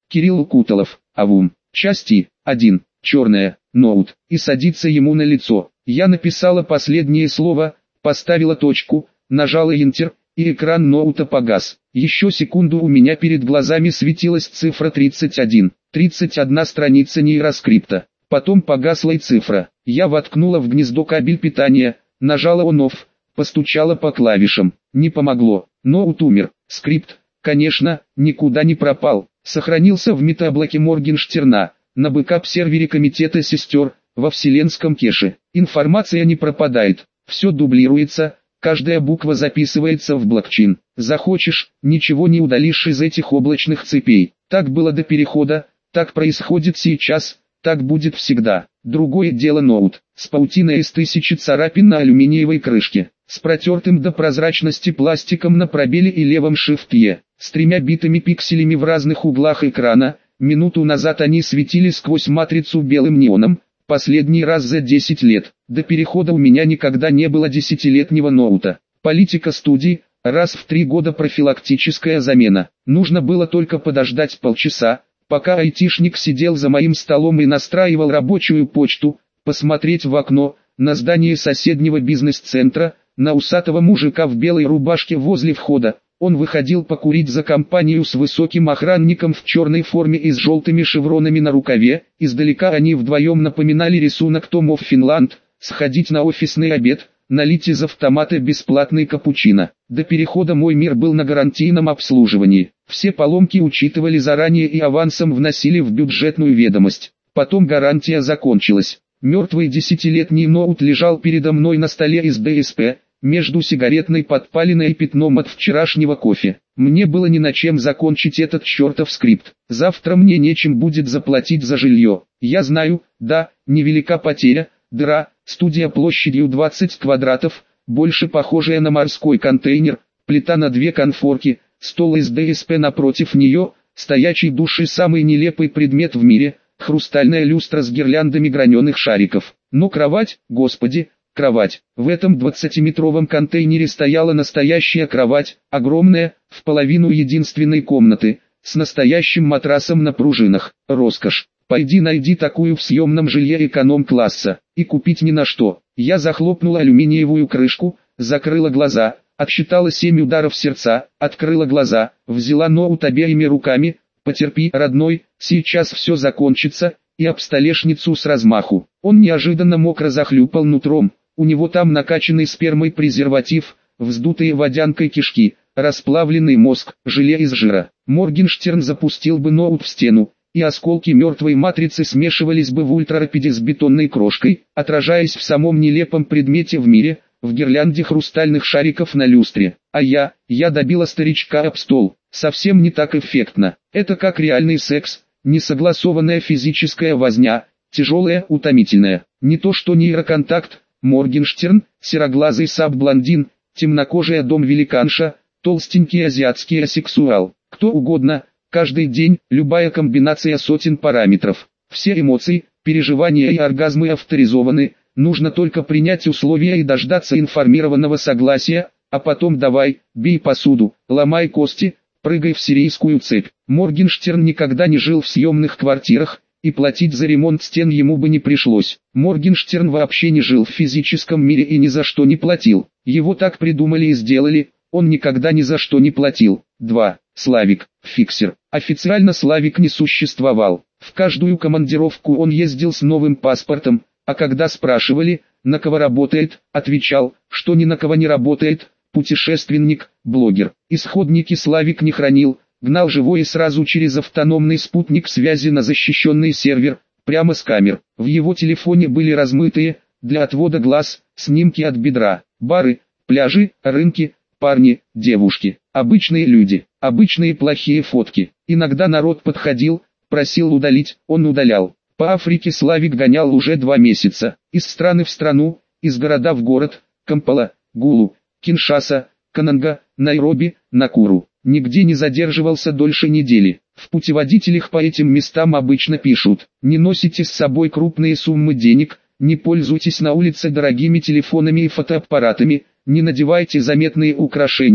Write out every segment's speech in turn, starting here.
Кирилл Куталов, АВУМ. Части 1. Черная, ноут, и садится ему на лицо. Я написала последнее слово, поставила точку, нажала Enter, и экран ноута погас. Еще секунду у меня перед глазами светилась цифра 31. 31 страница нейроскрипта. Потом погасла и цифра. Я воткнула в гнездо кабель питания, нажала On-Off, постучала по клавишам. Не помогло. Ноут умер. Скрипт, конечно, никуда не пропал. Сохранился в метаблоке Моргенштерна, на бэкап-сервере комитета сестер, во вселенском кэше. Информация не пропадает. Все дублируется, каждая буква записывается в блокчейн. Захочешь, ничего не удалишь из этих облачных цепей. Так было до перехода, так происходит сейчас, так будет всегда. Другое дело ноут, с паутиной из 1000 царапин на алюминиевой крышке, с протертым до прозрачности пластиком на пробеле и левом шифте, с 3 битыми пикселями в разных углах экрана. Минуту назад они светили сквозь матрицу белым неоном, последний раз за 10 лет. До перехода у меня никогда не было 10-летнего ноута. Политика студии, раз в 3 года профилактическая замена. Нужно было только подождать полчаса, пока айтишник сидел за моим столом и настраивал рабочую почту, посмотреть в окно, на здание соседнего бизнес-центра, на усатого мужика в белой рубашке возле входа. Он выходил покурить за компанию с высоким охранником в черной форме и с желтыми шевронами на рукаве. Издалека они вдвоем напоминали рисунок Том оф Финланд. Сходить на офисный обед, налить из автомата бесплатный капучино. До перехода мой мир был на гарантийном обслуживании. Все поломки учитывали заранее и авансом вносили в бюджетную ведомость. Потом гарантия закончилась. Мертвый 10-летний ноут лежал передо мной на столе из ДСП, между сигаретной подпалиной и пятном от вчерашнего кофе. Мне было ни на чем закончить этот чертов скрипт. Завтра мне нечем будет заплатить за жилье. Я знаю, да, невелика потеря, дыра, студия площадью 20 квадратов, больше похожая на морской контейнер, плита на 2 конфорки, стол из ДСП напротив нее, стоячий душ и самый нелепый предмет в мире, хрустальная люстра с гирляндами граненых шариков. Но кровать, господи, кровать. В этом 20-метровом контейнере стояла настоящая кровать, огромная, в половину единственной комнаты, с настоящим матрасом на пружинах. Роскошь. Пойди найди такую в съемном жилье эконом-класса, и купить ни на что. Я захлопнула алюминиевую крышку, закрыла глаза, отсчитала 7 ударов сердца, открыла глаза, взяла ноут обеими руками, потерпи, родной, сейчас все закончится, и об столешницу с размаху. Он неожиданно мокро захлюпал нутром. У него там накачанный спермой презерватив, вздутые водянкой кишки, расплавленный мозг, желе из жира. Моргенштерн запустил бы ноут в стену, и осколки мертвой матрицы смешивались бы в ультрарапиде с бетонной крошкой, отражаясь в самом нелепом предмете в мире, в гирлянде хрустальных шариков на люстре. А я добила старичка об стол. Совсем не так эффектно. Это как реальный секс, несогласованная физическая возня, тяжелая, утомительная. Не то что нейроконтакт. Моргенштерн, сероглазый саб-блондин, темнокожая дом-великанша, толстенький азиатский асексуал. Кто угодно, каждый день, любая комбинация сотен параметров. Все эмоции, переживания и оргазмы авторизованы, нужно только принять условия и дождаться информированного согласия, а потом давай, бей посуду, ломай кости, прыгай в сирийскую цепь. Моргенштерн никогда не жил в съемных квартирах, и платить за ремонт стен ему бы не пришлось. Моргенштерн вообще не жил в физическом мире и ни за что не платил. Его так придумали и сделали, он никогда ни за что не платил. 2. Славик, фиксер. Официально Славик не существовал. В каждую командировку он ездил с новым паспортом, а когда спрашивали, на кого работает, отвечал, что ни на кого не работает, путешественник, блогер. Исходники Славик не хранил, гнал живое сразу через автономный спутник связи на защищенный сервер, прямо с камер. В его телефоне были размытые, для отвода глаз, снимки от бедра, бары, пляжи, рынки, парни, девушки, обычные люди, обычные плохие фотки. Иногда народ подходил, просил удалить, он удалял. По Африке Славик гонял уже 2 месяца, из страны в страну, из города в город, Кампала, Гулу, Киншаса, Кананга, Найроби, Накуру. Нигде не задерживался дольше недели. В путеводителях по этим местам обычно пишут: не носите с собой крупные суммы денег, не пользуйтесь на улице дорогими телефонами и фотоаппаратами, не надевайте заметные украшения,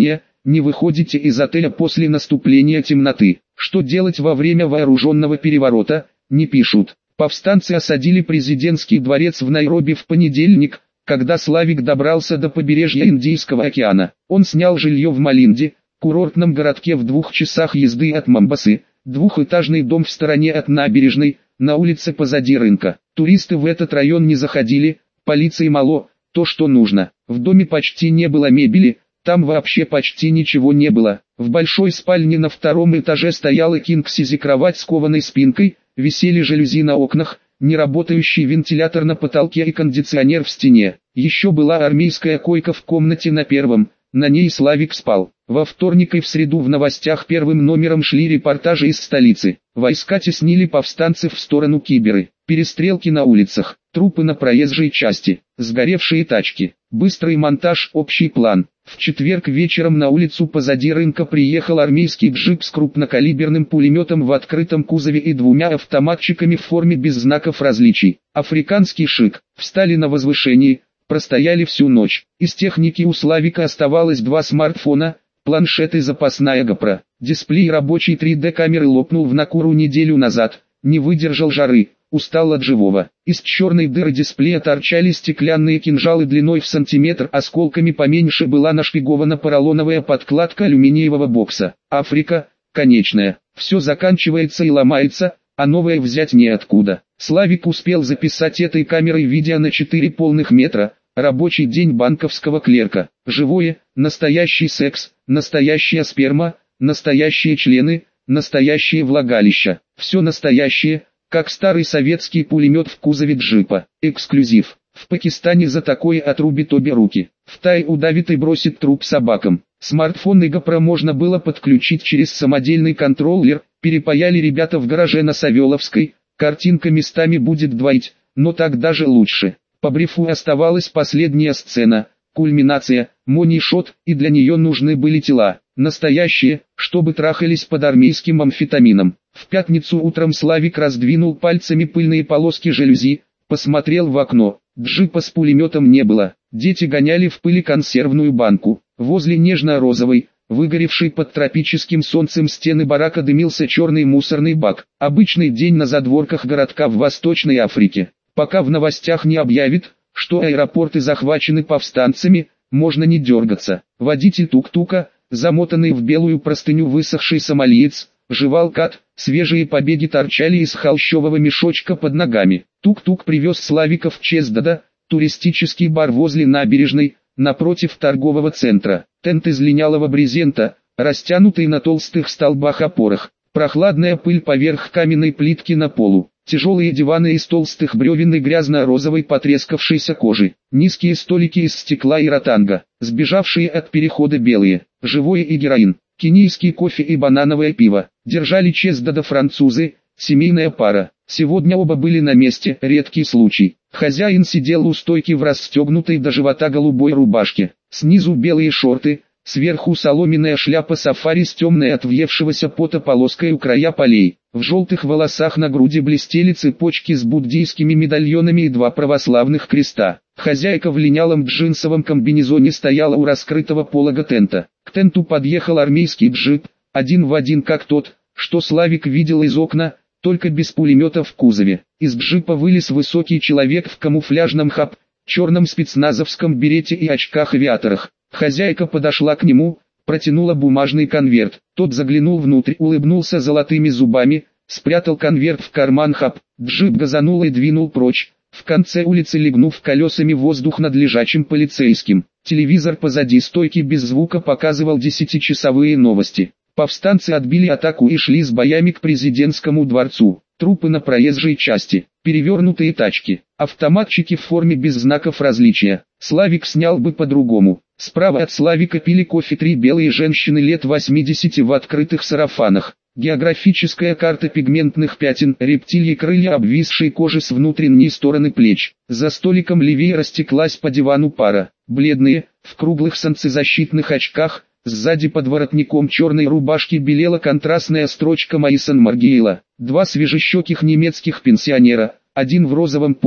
не выходите из отеля после наступления темноты. Что делать во время вооруженного переворота, не пишут. Повстанцы осадили президентский дворец в Найроби в понедельник, когда Славик добрался до побережья Индийского океана. Он снял жилье в Малинде, курортном городке в 2 часах езды от Момбасы, двухэтажный дом в стороне от набережной, на улице позади рынка. Туристы в этот район не заходили, полиции мало, то что нужно. В доме почти не было мебели, там вообще почти ничего не было. В большой спальне на 2-м этаже стояла кинг-сайз кровать с кованой спинкой, висели жалюзи на окнах, неработающий вентилятор на потолке и кондиционер в стене. Еще была армейская койка в комнате на 1-м, на ней Славик спал. Во вторник и в среду в новостях 1-м номером шли репортажи из столицы. Войска теснили повстанцев в сторону Киберы. Перестрелки на улицах, трупы на проезжей части, сгоревшие тачки, быстрый монтаж, общий план. В четверг вечером на улицу позади рынка приехал армейский джип с крупнокалиберным пулеметом в открытом кузове и 2 автоматчиками в форме без знаков различий. Африканский шик. Встали на возвышении, простояли всю ночь. Из техники у Славика оставалось 2 смартфона, планшет и запасная GoPro. Дисплей рабочей 3D-камеры лопнул в Накуру неделю назад, не выдержал жары. Устал от живого. Из черной дыры дисплея торчали стеклянные кинжалы длиной в сантиметр, осколками поменьше была нашпигована поролоновая подкладка алюминиевого бокса. Африка, конечная. Все заканчивается и ломается, а новое взять неоткуда. Славик успел записать этой камерой видео на 4 полных метра, рабочий день банковского клерка. Живое, настоящий секс, настоящая сперма, настоящие члены, настоящее влагалище. Все настоящее, как старый советский пулемет в кузове джипа. Эксклюзив. В Пакистане за такое отрубит обе руки. В Тае удавит и бросит труп собакам. Смартфон и GoPro можно было подключить через самодельный контроллер. Перепаяли ребята в гараже на Савеловской. Картинка местами будет двоить, но так даже лучше. По брифу оставалась последняя сцена. Кульминация, монишот, и для нее нужны были тела. Настоящие, чтобы трахались под армейским амфетамином. В пятницу утром Славик раздвинул пальцами пыльные полоски жалюзи, посмотрел в окно. Джипа с пулеметом не было. Дети гоняли в пыли консервную банку. Возле нежно-розовой, выгоревшей под тропическим солнцем стены барака дымился черный мусорный бак. Обычный день на задворках городка в Восточной Африке. Пока в новостях не объявит, что аэропорты захвачены повстанцами, можно не дергаться. Водитель тук-тука, замотанный в белую простыню высохший сомалиец, жевал кат, свежие побеги торчали из холщового мешочка под ногами. Тук-тук привез Славика в Чездада, туристический бар возле набережной, напротив торгового центра. Тент из линялого брезента, растянутый на толстых столбах-опорах. Прохладная пыль поверх каменной плитки на полу. Тяжелые диваны из толстых бревен и грязно-розовой потрескавшейся кожи. Низкие столики из стекла и ротанга. Сбежавшие от перехода белые. Живое и героин. Кенийский кофе и банановое пиво. Держали Чездада французы, семейная пара. Сегодня оба были на месте, редкий случай. Хозяин сидел у стойки в расстегнутой до живота голубой рубашке. Снизу белые шорты, сверху соломенная шляпа сафари с темной от въевшегося пота полоской у края полей. В желтых волосах на груди блестели цепочки с буддийскими медальонами и 2 православных креста. Хозяйка в линялом джинсовом комбинезоне стояла у раскрытого полога тента. К тенту подъехал армейский джип, один в один как тот, что Славик видел из окна, только без пулемета в кузове. Из джипа вылез высокий человек в камуфляжном черном спецназовском берете и очках-авиаторах. Хозяйка подошла к нему, протянула бумажный конверт. Тот заглянул внутрь, улыбнулся золотыми зубами, спрятал конверт в карман Джип газанул и двинул прочь, в конце улицы легнув колесами воздух над лежачим полицейским. Телевизор позади стойки без звука показывал 10-часовые новости. Повстанцы отбили атаку и шли с боями к президентскому дворцу. Трупы на проезжей части, перевернутые тачки, автоматчики в форме без знаков различия. Славик снял бы по-другому. Справа от Славика пили кофе 3 белые женщины лет 80 в открытых сарафанах. Географическая карта пигментных пятен, рептильи крылья обвисшей кожи с внутренней стороны плеч. За столиком левее растеклась по дивану пара. Бледные, в круглых солнцезащитных очках, сзади под воротником черной рубашки белела контрастная строчка Мейсон Маргейла. 2 свежещеких немецких пенсионера, один в розовом поло,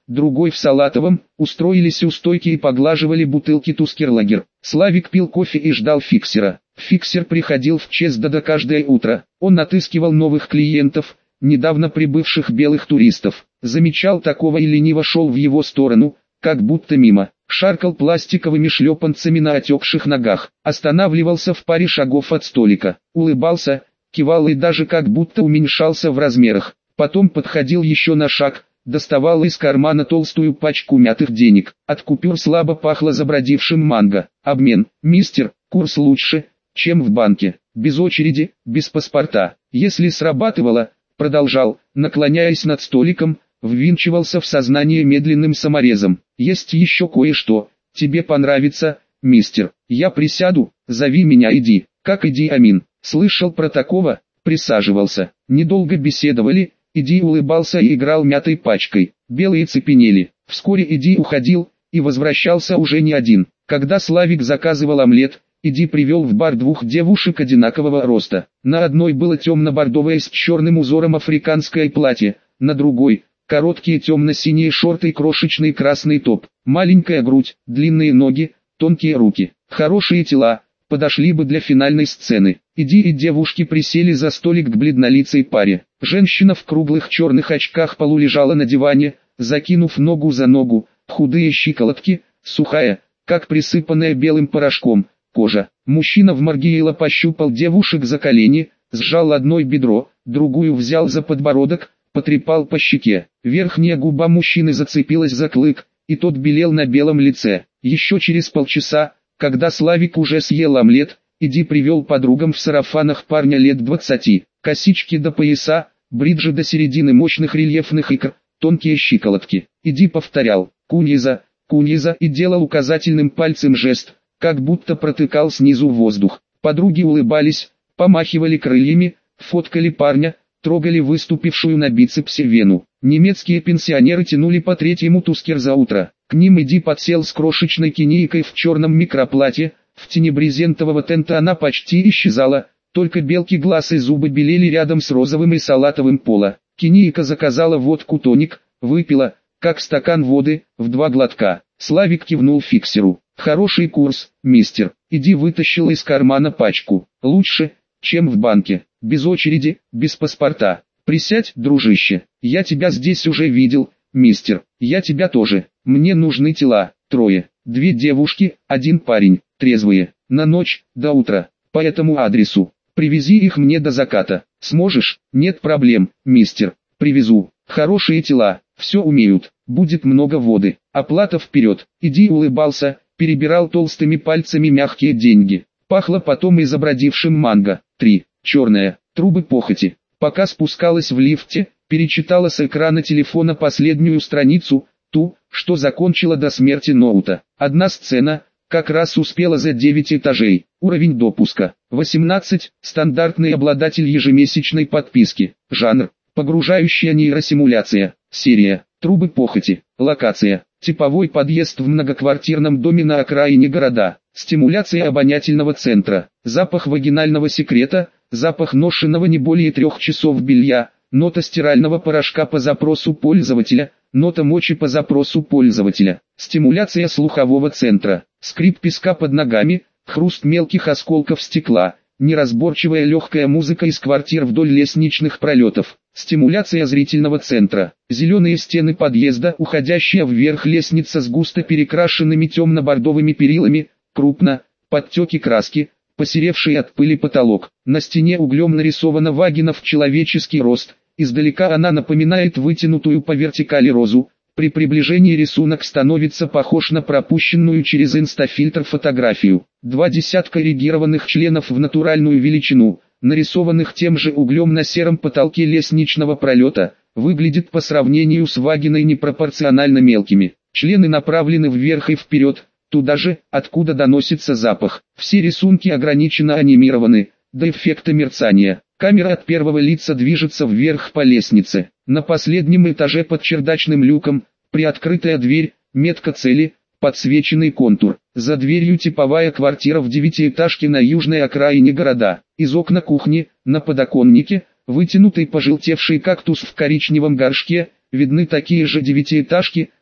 другой в салатовом, устроились у стойки и поглаживали бутылки Тускерлагер. Славик пил кофе и ждал фиксера. Фиксер приходил в Чездода каждое утро. Он отыскивал новых клиентов, недавно прибывших белых туристов. Замечал такого и лениво шел в его сторону, как будто мимо. Шаркал пластиковыми шлепанцами на отекших ногах. Останавливался в паре шагов от столика. Улыбался, кивал и даже как будто уменьшался в размерах. Потом подходил еще на шаг, доставал из кармана толстую пачку мятых денег. От купюр слабо пахло забродившим манго. Обмен. Мистер, курс лучше, чем в банке. Без очереди, без паспорта. Если срабатывало, продолжал, наклоняясь над столиком, ввинчивался в сознание медленным саморезом. Есть еще кое-что. Тебе понравится, мистер. Я присяду, зови меня Иди. Как Иди Амин. Слышал про такого? Присаживался. Недолго беседовали. Иди улыбался и играл мятой пачкой. Белые цепенели. Вскоре Иди уходил, и возвращался уже не один. Когда Славик заказывал омлет, Иди привел в бар двух девушек одинакового роста. На одной было темно-бордовое с черным узором африканское платье, на другой – короткие темно-синие шорты и крошечный красный топ. Маленькая грудь, длинные ноги, тонкие руки. Хорошие тела, подошли бы для финальной сцены. Иди и девушки присели за столик к бледнолицей паре. Женщина в круглых черных очках полулежала на диване, закинув ногу за ногу, худые щиколотки, сухая, как присыпанная белым порошком, кожа. Мужчина в Маргиела пощупал девушек за колени, сжал одной бедро, другую взял за подбородок, потрепал по щеке. Верхняя губа мужчины зацепилась за клык, и тот белел на белом лице. Еще через полчаса, когда Славик уже съел омлет, Иди привел подругам в сарафанах парня лет 20, косички до пояса, бриджи до середины мощных рельефных икр, тонкие щиколотки. Иди повторял «Куньяза, Куньяза» и делал указательным пальцем жест, как будто протыкал снизу воздух. Подруги улыбались, помахивали крыльями, фоткали парня, трогали выступившую на бицепсе вену. Немецкие пенсионеры тянули по третьему Тускер за утро. К ним Иди подсел с крошечной кинейкой в черном микроплатье, в тени брезентового тента она почти исчезала, только белки глаз и зубы белели рядом с розовым и салатовым пола. Кинейка заказала водку-тоник, выпила, как стакан воды, в 2 глотка. Славик кивнул фиксеру. «Хороший курс, мистер». Иди вытащил из кармана пачку. «Лучше, чем в банке. Без очереди, без паспорта. Присядь, дружище. Я тебя здесь уже видел, мистер. Я тебя тоже. Мне нужны тела. 3. 2 девушки, 1 парень. Трезвые. На ночь, до утра. По этому адресу. Привези их мне до заката. Сможешь? Нет проблем, мистер. Привезу. Хорошие тела. Все умеют. Будет много воды. Оплата вперед». Иди улыбался, перебирал толстыми пальцами мягкие деньги. Пахло потом и забродившим манго. 3. Черная. Трубы похоти. Пока спускалась в лифте, перечитала с экрана телефона последнюю страницу, ту, что закончила до смерти Ноута. Одна сцена, как раз успела за 9 этажей. Уровень допуска. 18. Стандартный обладатель ежемесячной подписки. Жанр. Погружающая нейросимуляция. Серия. Трубы похоти. Локация. Типовой подъезд в многоквартирном доме на окраине города. Стимуляция обонятельного центра. Запах вагинального секрета. Запах ношенного не более 3 часов белья. Нота стирального порошка по запросу пользователя. Нота мочи по запросу пользователя. Стимуляция слухового центра. Скрип песка под ногами. Хруст мелких осколков стекла. Неразборчивая легкая музыка из квартир вдоль лестничных пролетов. Стимуляция зрительного центра. Зеленые стены подъезда, уходящая вверх лестница с густо перекрашенными темно-бордовыми перилами, крупно, подтеки краски, посеревший от пыли потолок. На стене углем нарисована вагина в человеческий рост, издалека она напоминает вытянутую по вертикали розу. При приближении рисунок становится похож на пропущенную через инстафильтр фотографию. 2 десятка эрегированных членов в натуральную величину, нарисованных тем же углем на сером потолке лестничного пролета, выглядит по сравнению с вагиной непропорционально мелкими. Члены направлены вверх и вперед, туда же, откуда доносится запах. Все рисунки ограниченно анимированы, до эффекта мерцания. Камера от первого лица движется вверх по лестнице. На последнем этаже под чердачным люком, приоткрытая дверь, метка цели, подсвеченный контур. За дверью типовая квартира в 9-этажке на южной окраине города. Из окна кухни, на подоконнике, вытянутый пожелтевший кактус в коричневом горшке, видны такие же 9-этажки,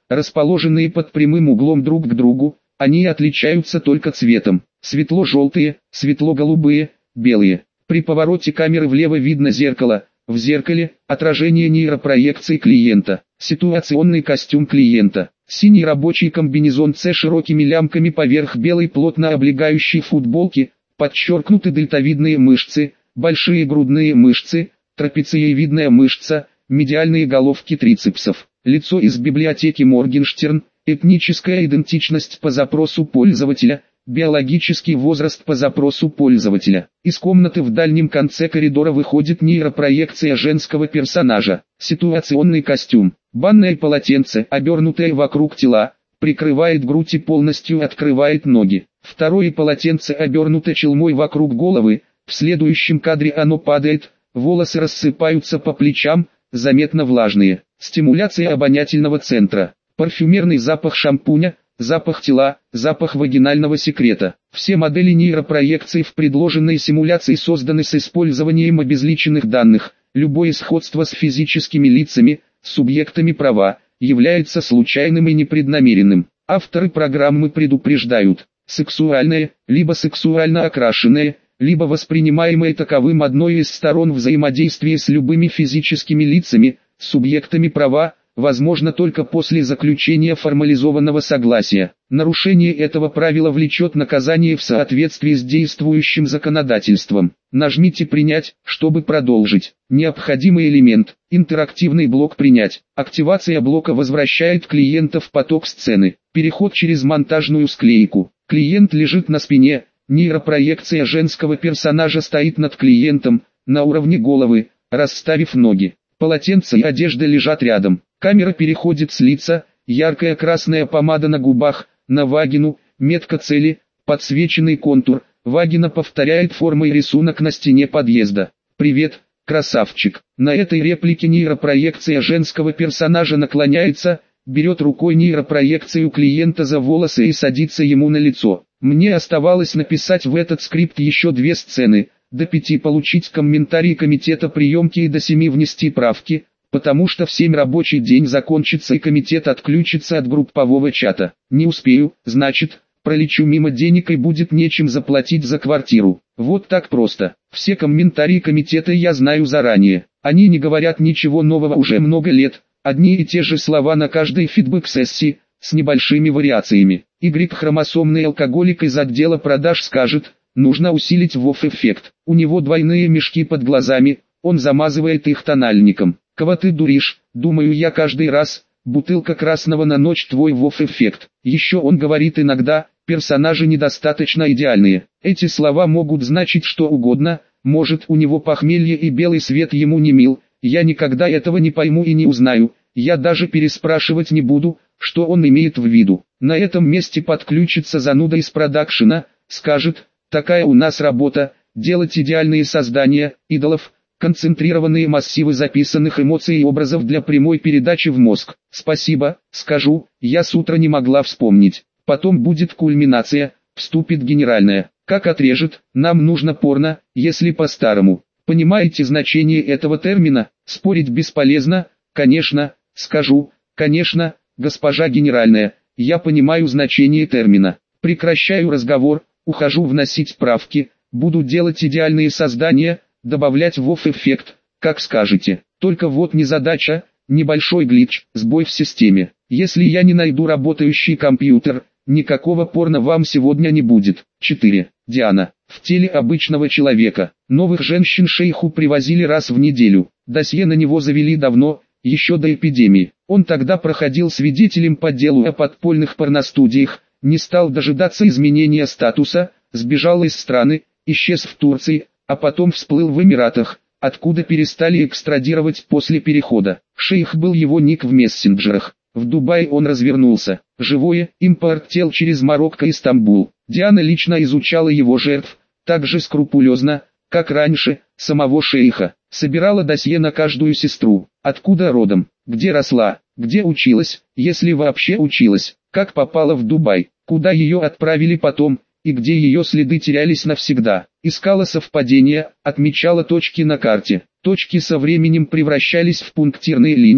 расположенные под прямым углом друг к другу, они отличаются только цветом. Светло-желтые, светло-голубые, белые. При повороте камеры влево видно зеркало, в зеркале – отражение нейропроекции клиента. Ситуационный костюм клиента. Синий рабочий комбинезон с широкими лямками поверх белой плотно облегающей футболки, подчеркнуты дельтовидные мышцы, большие грудные мышцы, трапециевидная мышца, медиальные головки трицепсов. Лицо из библиотеки Моргенштерн, этническая идентичность по запросу пользователя, биологический возраст по запросу пользователя. Из комнаты в дальнем конце коридора выходит нейропроекция женского персонажа. Ситуационный костюм. Банное полотенце, обернутое вокруг тела, прикрывает грудь и полностью открывает ноги. Второе полотенце обернуто челмой вокруг головы, в следующем кадре оно падает, волосы рассыпаются по плечам, заметно влажные. Стимуляция обонятельного центра. Парфюмерный запах шампуня, запах тела, запах вагинального секрета. Все модели нейропроекций в предложенной симуляции созданы с использованием обезличенных данных. Любое сходство с физическими лицами, субъектами права, является случайным и непреднамеренным. Авторы программы предупреждают: сексуальное, либо сексуально окрашенное, либо воспринимаемое таковым одной из сторон взаимодействия с любыми физическими лицами, субъектами права, возможно только после заключения формализованного согласия. Нарушение этого правила влечет наказание в соответствии с действующим законодательством. Нажмите «Принять», чтобы продолжить. Необходимый элемент. Интерактивный блок «Принять». Активация блока возвращает клиента в поток сцены. Переход через монтажную склейку. Клиент лежит на спине. Нейропроекция женского персонажа стоит над клиентом, на уровне головы, расставив ноги. Полотенце и одежда лежат рядом. Камера переходит с лица, яркая красная помада на губах, на вагину, метка цели, подсвеченный контур. Вагина повторяет форму и рисунок на стене подъезда. «Привет, красавчик». На этой реплике нейропроекция женского персонажа наклоняется, берет рукой нейропроекцию клиента за волосы и садится ему на лицо. Мне оставалось написать в этот скрипт еще 2 сцены, до 5 получить комментарии комитета приемки и до 7 внести правки, потому что в 7 рабочий день закончится и комитет отключится от группового чата. Не успею, значит, пролечу мимо денег и будет нечем заплатить за квартиру. Вот так просто. Все комментарии комитета я знаю заранее. Они не говорят ничего нового уже много лет, одни и те же слова на каждой фидбэк-сессии, с небольшими вариациями. Y-хромосомный алкоголик из отдела продаж скажет: нужно усилить ВОФ-эффект. У него двойные мешки под глазами, он замазывает их тональником. Кого ты дуришь, думаю я каждый раз, бутылка красного на ночь твой ВОФ-эффект. Еще он говорит иногда: персонажи недостаточно идеальные. Эти слова могут значить что угодно, может у него похмелье и белый свет ему не мил, я никогда этого не пойму и не узнаю, я даже переспрашивать не буду, что он имеет в виду. На этом месте подключится зануда из продакшена, скажет: такая у нас работа, делать идеальные создания, идолов, концентрированные массивы записанных эмоций и образов для прямой передачи в мозг. Спасибо, скажу, я с утра не могла вспомнить. Потом будет кульминация, вступит генеральная. Как отрежет, нам нужно порно, если по-старому. Понимаете значение этого термина? Спорить бесполезно, конечно, скажу, конечно, госпожа генеральная, я понимаю значение термина. Прекращаю разговор, ухожу вносить правки, буду делать идеальные создания, добавлять ВОФ-эффект, как скажете. Только вот незадача, небольшой глич, сбой в системе. Если я не найду работающий компьютер, никакого порно вам сегодня не будет. 4. Диана. В теле обычного человека. Новых женщин шейху привозили раз в неделю. Досье на него завели давно, еще до эпидемии. Он тогда проходил свидетелем по делу о подпольных порностудиях, не стал дожидаться изменения статуса, сбежал из страны, исчез в Турции, а потом всплыл в Эмиратах, откуда перестали экстрадировать после перехода. Шейх был его ник в мессенджерах. В Дубае он развернулся. Живое, импорт тел через Марокко и Стамбул. Диана лично изучала его жертв, так же скрупулезно, как раньше, самого шейха. Собирала досье на каждую сестру. Откуда родом, где росла, где училась, если вообще училась, как попала в Дубай, куда ее отправили потом, и где ее следы терялись навсегда. Искала совпадения, отмечала точки на карте. Точки со временем превращались в пунктирные линии,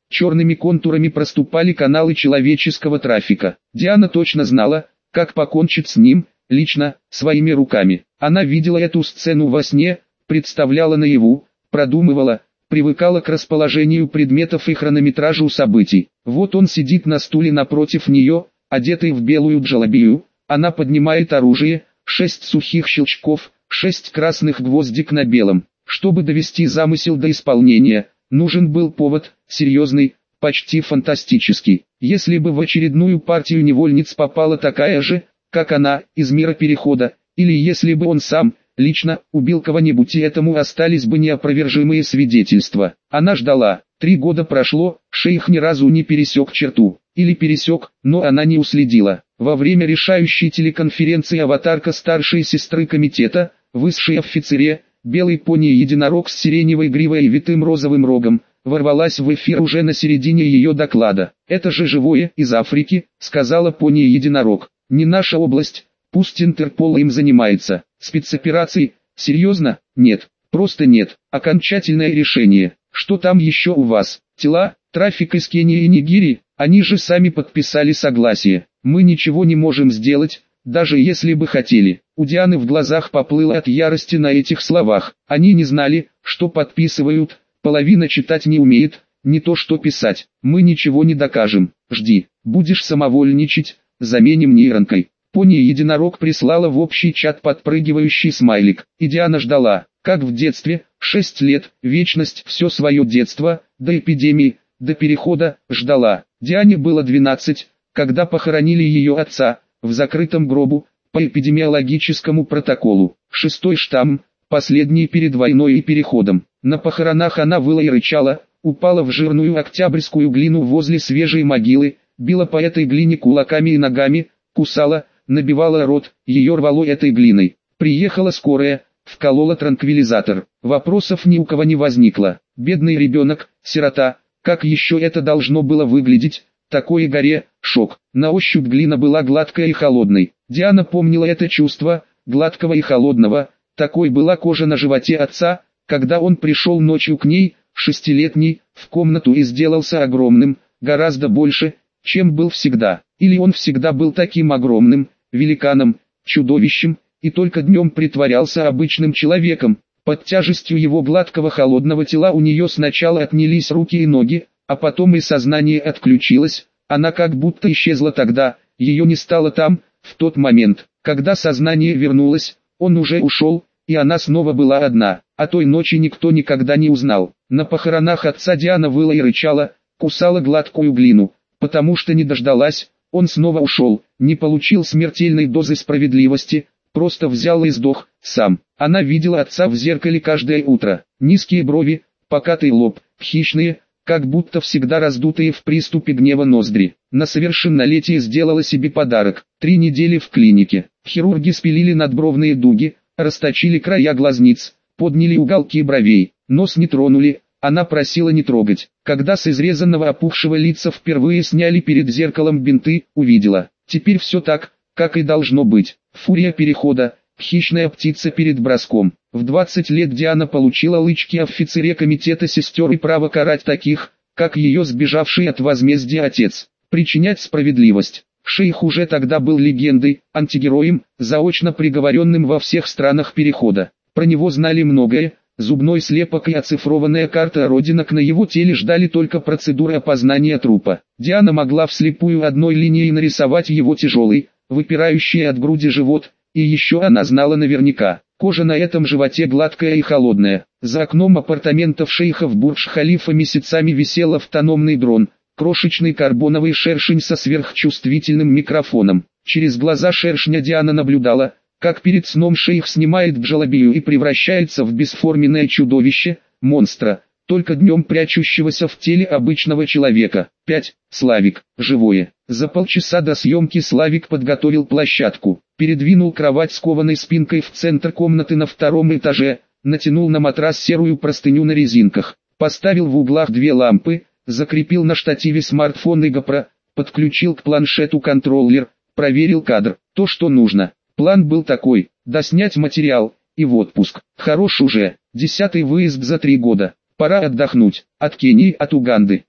черными контурами проступали каналы человеческого трафика. Диана точно знала, как покончить с ним, лично, своими руками. Она видела эту сцену во сне, представляла наяву, продумывала, привыкала к расположению предметов и хронометражу событий. Вот он сидит на стуле напротив нее, одетый в белую джалабию, она поднимает оружие, 6 сухих щелчков, 6 красных гвоздик на белом. Чтобы довести замысел до исполнения, нужен был повод, серьезный, почти фантастический. Если бы в очередную партию невольниц попала такая же, как она, из мира перехода, или если бы он сам, лично, убил кого-нибудь, и этому остались бы неопровержимые свидетельства. Она ждала. 3 года прошло, шейх ни разу не пересек черту. Или пересек, но она не уследила. Во время решающей телеконференции аватарка старшей сестры комитета, высшей офицере, белый пони-единорог с сиреневой гривой и витым розовым рогом, ворвалась в эфир уже на середине ее доклада. «Это же живое, из Африки», — сказала пони-единорог. «Не наша область, пусть Интерпол им занимается. Спецоперации? Серьезно? Нет. Просто нет. Окончательное решение. Что там еще у вас? Тела, трафик из Кении и Нигерии? Они же сами подписали согласие. Мы ничего не можем сделать, даже если бы хотели». У Дианы в глазах поплыло от ярости на этих словах. Они не знали, что подписывают, половина читать не умеет, не то что писать. «Мы ничего не докажем. Жди. Будешь самовольничать, заменим нейронкой». Пони-единорог прислала в общий чат подпрыгивающий смайлик, и Диана ждала, как в детстве, 6 лет, вечность, все свое детство, до эпидемии, до перехода, ждала. Диане было 12, когда похоронили ее отца, в закрытом гробу, по эпидемиологическому протоколу. 6-й штамм, последний перед войной и переходом. На похоронах она выла и рычала, упала в жирную октябрьскую глину возле свежей могилы, била по этой глине кулаками и ногами, кусала, набивала рот, ее рвало этой глиной. Приехала скорая, вколола транквилизатор. Вопросов ни у кого не возникло. Бедный ребенок, сирота, как еще это должно было выглядеть? Такое горе, шок. На ощупь глина была гладкая и холодной. Диана помнила это чувство, гладкого и холодного. Такой была кожа на животе отца, когда он пришел ночью к ней, 6-летний, в комнату и сделался огромным, гораздо больше, чем был всегда. Или он всегда был таким огромным, великаном, чудовищем, и только днем притворялся обычным человеком. Под тяжестью его гладкого холодного тела у нее сначала отнялись руки и ноги, а потом и сознание отключилось. Она как будто исчезла тогда, ее не стало там, в тот момент. Когда сознание вернулось, он уже ушел, и она снова была одна. О той ночи никто никогда не узнал. На похоронах отца Диана выла и рычала, кусала гладкую глину, потому что не дождалась. Он снова ушел, не получил смертельной дозы справедливости, просто взял и сдох, сам. Она видела отца в зеркале каждое утро. Низкие брови, покатый лоб, хищные, как будто всегда раздутые в приступе гнева ноздри. На совершеннолетие сделала себе подарок. 3 недели в клинике. Хирурги спилили надбровные дуги, расточили края глазниц, подняли уголки бровей, нос не тронули. Она просила не трогать. Когда с изрезанного опухшего лица впервые сняли перед зеркалом бинты, увидела. Теперь все так, как и должно быть. Фурия перехода, хищная птица перед броском. В 20 лет Диана получила лычки офицере комитета сестер и право карать таких, как ее сбежавший от возмездия отец. Причинять справедливость. Шейх уже тогда был легендой, антигероем, заочно приговоренным во всех странах перехода. Про него знали многое. Зубной слепок и оцифрованная карта родинок на его теле ждали только процедуры опознания трупа. Диана могла вслепую одной линией нарисовать его тяжелый, выпирающий от груди живот, и еще она знала наверняка, кожа на этом животе гладкая и холодная. За окном апартаментов шейха в Бурдж-Халифа месяцами висел автономный дрон, крошечный карбоновый шершень со сверхчувствительным микрофоном. Через глаза шершня Диана наблюдала, как перед сном шейх снимает джалабию и превращается в бесформенное чудовище, монстра, только днем прячущегося в теле обычного человека. 5. Славик. Живое. За полчаса до съемки Славик подготовил площадку, передвинул кровать с кованой спинкой в центр комнаты на 2-м этаже, натянул на матрас серую простыню на резинках, поставил в углах 2 лампы, закрепил на штативе смартфон и GoPro, подключил к планшету контроллер, проверил кадр, то что нужно. План был такой, доснять материал, и в отпуск. Хорош уже, 10-й выезд за 3 года. Пора отдохнуть, от Кении, от Уганды,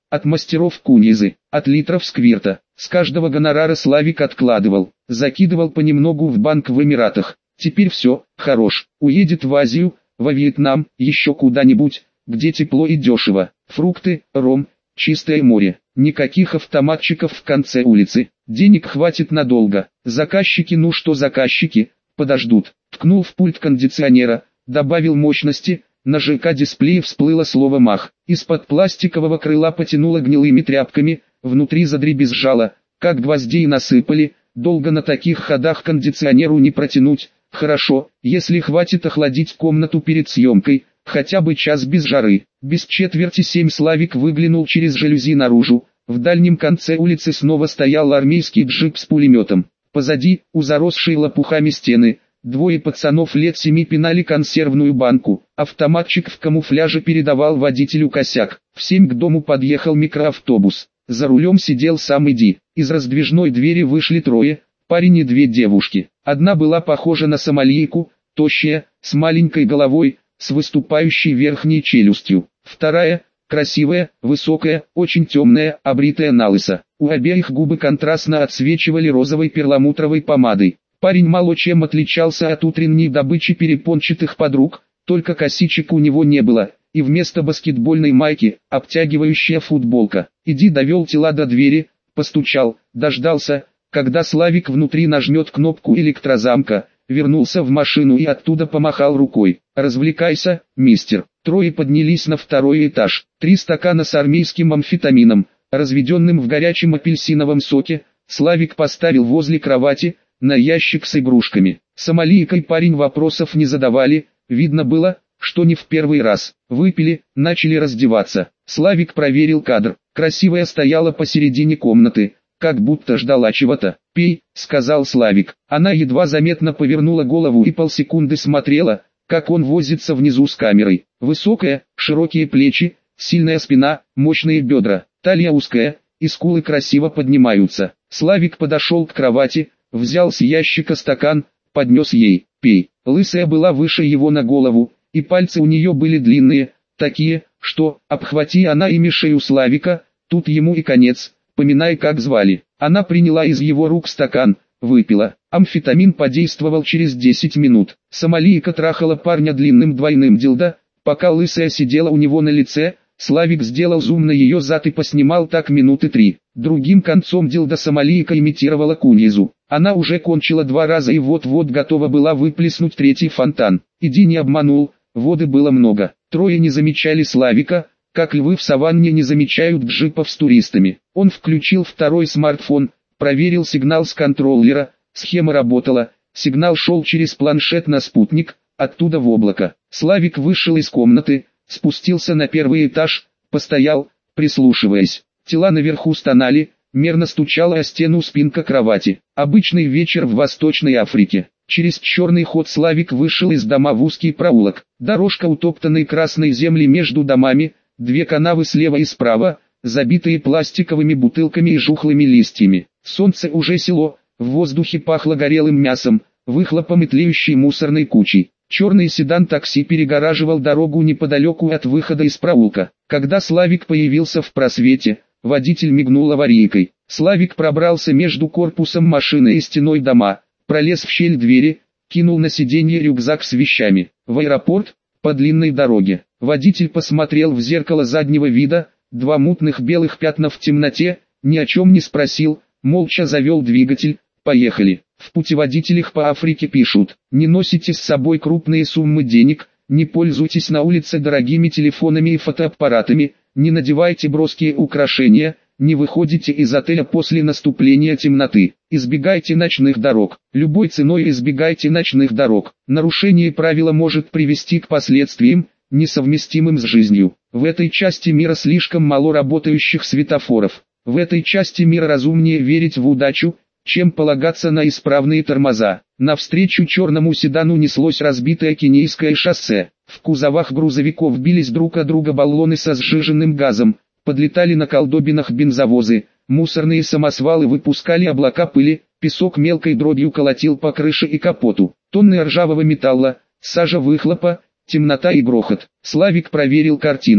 от мастеров куньязы, от литров сквирта. С каждого гонорара Славик откладывал, закидывал понемногу в банк в Эмиратах. Теперь все, хорош, уедет в Азию, во Вьетнам, еще куда-нибудь, где тепло и дешево. Фрукты, ром, чистое море, никаких автоматчиков в конце улицы. Денег хватит надолго. Заказчики, ну что заказчики, подождут. Ткнул в пульт кондиционера, добавил мощности. На ЖК-дисплее всплыло слово «мах». Из-под пластикового крыла потянуло гнилыми тряпками, внутри задребезжало, как гвоздей насыпали. Долго на таких ходах кондиционеру не протянуть. Хорошо, если хватит охладить комнату перед съемкой, хотя бы час без жары. Без четверти 7 Славик выглянул через жалюзи наружу. В дальнем конце улицы снова стоял армейский джип с пулеметом. Позади, у заросшей лопухами стены, двое пацанов лет 7 пинали консервную банку. Автоматчик в камуфляже передавал водителю косяк. В 7 к дому подъехал микроавтобус. За рулем сидел сам Иди. Из раздвижной двери вышли трое, парень и 2 девушки. Одна была похожа на сомалийку, тощая, с маленькой головой, с выступающей верхней челюстью. Вторая, красивая, высокая, очень темная, обритая налысо. У обеих губы контрастно отсвечивали розовой перламутровой помадой. Парень мало чем отличался от утренней добычи перепончатых подруг, только косичек у него не было, и вместо баскетбольной майки, обтягивающая футболка. Иди довел тела до двери, постучал, дождался, когда Славик внутри нажмет кнопку электрозамка, вернулся в машину и оттуда помахал рукой. «Развлекайся, мистер». Трое поднялись на 2-й этаж. 3 стакана с армейским амфетамином, разведенным в горячем апельсиновом соке, Славик поставил возле кровати, на ящик с игрушками. Сомалийкой парень вопросов не задавали, видно было, что не в первый раз. Выпили, начали раздеваться. Славик проверил кадр. Красивая стояла посередине комнаты, как будто ждала чего-то. «Пей», — сказал Славик. Она едва заметно повернула голову и полсекунды смотрела, как он возится внизу с камерой. Высокая, широкие плечи, сильная спина, мощные бедра, талия узкая, и скулы красиво поднимаются. Славик подошел к кровати, взял с ящика стакан, поднес ей. «Пей». Лысая была выше его на голову, и пальцы у нее были длинные, такие, что, обхвати она ими шею Славика, тут ему и конец, поминай как звали. Она приняла из его рук стакан, выпила. Амфетамин подействовал через 10 минут. Сомалийка трахала парня длинным двойным дилдо, пока лысая сидела у него на лице. Славик сделал зум на ее зад и поснимал так минуты 3. Другим концом дилдо сомалийка имитировала куньязу. Она уже кончила 2 раза и вот-вот готова была выплеснуть 3-й фонтан. Иди не обманул, воды было много. Трое не замечали Славика, как львы в саванне не замечают джипов с туристами. Он включил 2-й смартфон, проверил сигнал с контроллера, схема работала, сигнал шел через планшет на спутник, оттуда в облако. Славик вышел из комнаты, спустился на 1-й этаж, постоял, прислушиваясь. Тела наверху стонали, мерно стучала о стену спинка кровати. Обычный вечер в Восточной Африке. Через черный ход Славик вышел из дома в узкий проулок. Дорожка утоптанной красной земли между домами, 2 канавы слева и справа, забитые пластиковыми бутылками и жухлыми листьями. Солнце уже село, в воздухе пахло горелым мясом, выхлопом и тлеющей мусорной кучей. Черный седан такси перегораживал дорогу неподалеку от выхода из проулка. Когда Славик появился в просвете, водитель мигнул аварийкой. Славик пробрался между корпусом машины и стеной дома, пролез в щель двери, кинул на сиденье рюкзак с вещами. В аэропорт, по длинной дороге. Водитель посмотрел в зеркало заднего вида, 2 мутных белых пятна в темноте, ни о чем не спросил, молча завел двигатель. Поехали. В путеводителях по Африке пишут: не носите с собой крупные суммы денег, не пользуйтесь на улице дорогими телефонами и фотоаппаратами, не надевайте броские украшения, не выходите из отеля после наступления темноты, избегайте ночных дорог, любой ценой избегайте ночных дорог. Нарушение правила может привести к последствиям, несовместимым с жизнью. В этой части мира слишком мало работающих светофоров. В этой части мира разумнее верить в удачу, чем полагаться на исправные тормоза. Навстречу черному седану неслось разбитое кенийское шоссе. В кузовах грузовиков бились друг о друга баллоны со сжиженным газом, подлетали на колдобинах бензовозы, мусорные самосвалы выпускали облака пыли, песок мелкой дробью колотил по крыше и капоту. Тонны ржавого металла, сажа выхлопа, темнота и грохот. Славик проверил картинку.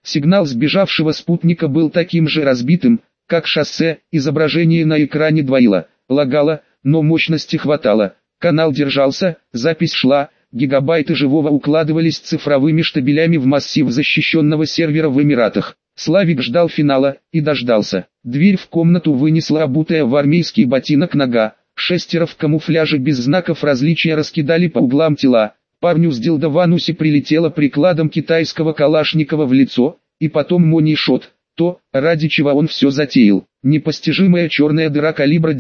Сигнал сбежавшего спутника был таким же разбитым, как шоссе, изображение на экране двоило, лагало, но мощности хватало, канал держался, запись шла, гигабайты живого укладывались цифровыми штабелями в массив защищенного сервера в Эмиратах. Славик ждал финала, и дождался. Дверь в комнату вынесла обутая в армейский ботинок нога, 6 в камуфляже без знаков различия раскидали по углам тела, парню с дилдо в анусе прилетело прикладом китайского калашникова в лицо, и потом монишот, то, ради чего он все затеял. Непостижимая черная дыра калибра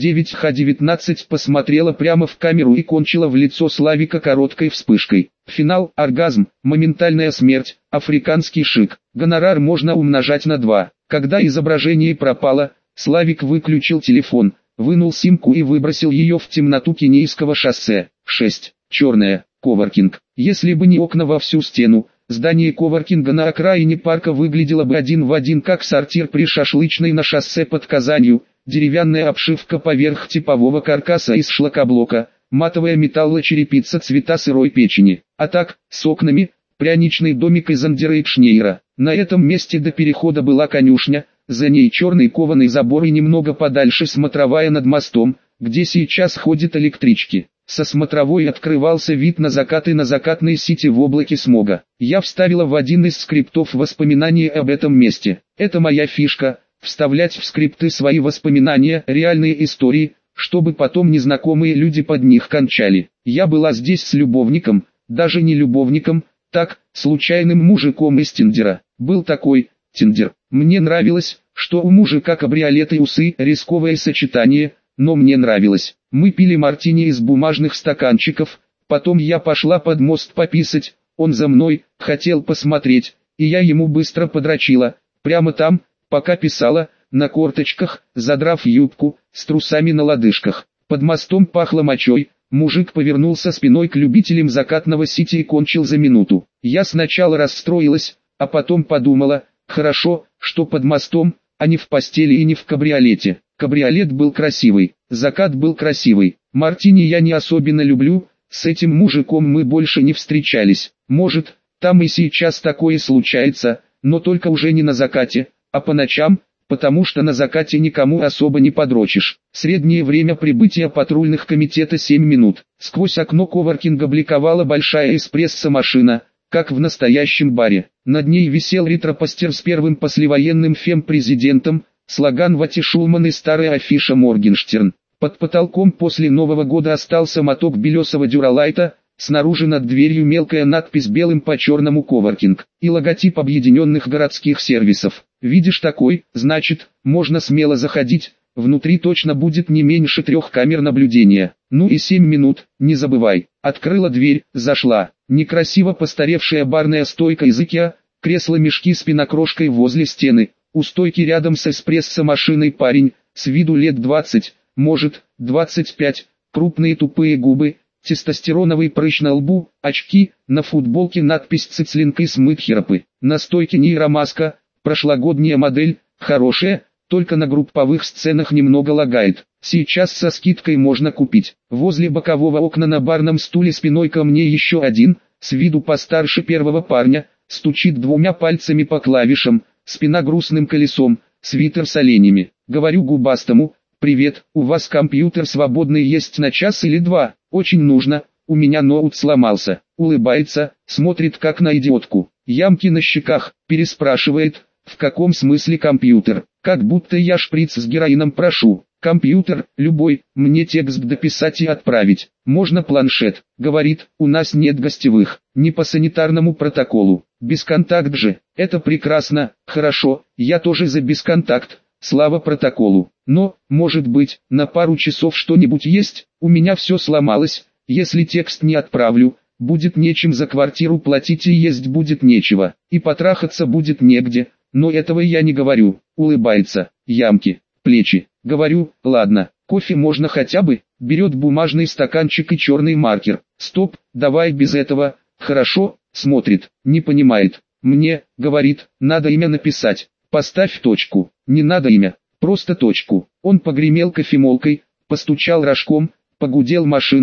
9Х-19 посмотрела прямо в камеру и кончила в лицо Славика короткой вспышкой. Финал, оргазм, моментальная смерть, африканский шик. Гонорар можно умножать на 2. Когда изображение пропало, Славик выключил телефон, вынул симку и выбросил ее в темноту Кенийского шоссе. 6. Черная. Коворкинг. Если бы не окна во всю стену, здание коворкинга на окраине парка выглядело бы один в один как сортир при шашлычной на шоссе под Казанью, деревянная обшивка поверх типового каркаса из шлакоблока, матовая металлочерепица цвета сырой печени, а так, с окнами, пряничный домик из андерейдшнейра. На этом месте до перехода была конюшня, за ней черный кованый забор и немного подальше смотровая над мостом, где сейчас ходят электрички. Со смотровой открывался вид на закат и на закатные сити в облаке смога. Я вставила в один из скриптов воспоминания об этом месте. Это моя фишка, вставлять в скрипты свои воспоминания, реальные истории, чтобы потом незнакомые люди под них кончали. Я была здесь с любовником, даже не любовником, так, случайным мужиком из Тиндера. Был такой, Тиндер. Мне нравилось, что у мужика кабриолет и усы, рисковое сочетание, но мне нравилось. Мы пили мартини из бумажных стаканчиков, потом я пошла под мост пописать, он за мной, хотел посмотреть, и я ему быстро подрочила, прямо там, пока писала, на корточках, задрав юбку, с трусами на лодыжках. Под мостом пахло мочой, мужик повернулся спиной к любителям закатного сити и кончил за минуту. Я сначала расстроилась, а потом подумала, хорошо, что под мостом, а не в постели и не в кабриолете. Кабриолет был красивый, закат был красивый. Мартини я не особенно люблю, с этим мужиком мы больше не встречались. Может, там и сейчас такое случается, но только уже не на закате, а по ночам, потому что на закате никому особо не подрочишь. Среднее время прибытия патрульных комитета 7 минут. Сквозь окно коворкинга бликовала большая эспрессо-машина, как в настоящем баре. Над ней висел ретро-постер с первым послевоенным фем-президентом, слоган Вати Шулман и старая афиша Моргенштерн. Под потолком после Нового года остался моток белесого дюралайта, снаружи над дверью мелкая надпись белым по черному коворкинг и логотип объединенных городских сервисов. Видишь такой, значит, можно смело заходить, внутри точно будет не меньше 3 камер наблюдения. Ну и 7 минут, не забывай. Открыла дверь, зашла. Некрасиво постаревшая барная стойка из Икеа, кресло-мешки с пенокрошкой возле стены. У стойки рядом с эспрессо-машиной парень, с виду лет 20, может, 25, крупные тупые губы, тестостероновый прыщ на лбу, очки, на футболке надпись «Цицлинг» и «Смытхерапы». На стойке нейромаска, прошлогодняя модель, хорошая, только на групповых сценах немного лагает. Сейчас со скидкой можно купить. Возле бокового окна на барном стуле спиной ко мне еще один, с виду постарше первого парня, стучит 2 пальцами по клавишам, спина грустным колесом, свитер с оленями. Говорю губастому: «Привет, у вас компьютер свободный есть на час или 2? Очень нужно, у меня ноут сломался». Улыбается, смотрит как на идиотку. Ямки на щеках, переспрашивает: «В каком смысле компьютер?» Как будто я шприц с героином прошу. «Компьютер, любой, мне текст дописать и отправить. Можно планшет?» Говорит: «У нас нет гостевых, не по санитарному протоколу. Бесконтакт же». Это прекрасно, хорошо, я тоже за бесконтакт, слава протоколу. Но, может быть, на пару часов что-нибудь есть? У меня все сломалось, если текст не отправлю, будет нечем за квартиру платить и есть будет нечего, и потрахаться будет негде, но этого я не говорю. Улыбается, ямки, плечи. Говорю: «Ладно, кофе можно хотя бы?» Берет бумажный стаканчик и черный маркер. «Стоп, давай без этого». «Хорошо», смотрит, не понимает. Мне, говорит, надо имя написать. «Поставь точку». «Не надо имя, просто точку». Он погремел кофемолкой, постучал рожком, погудел машиной,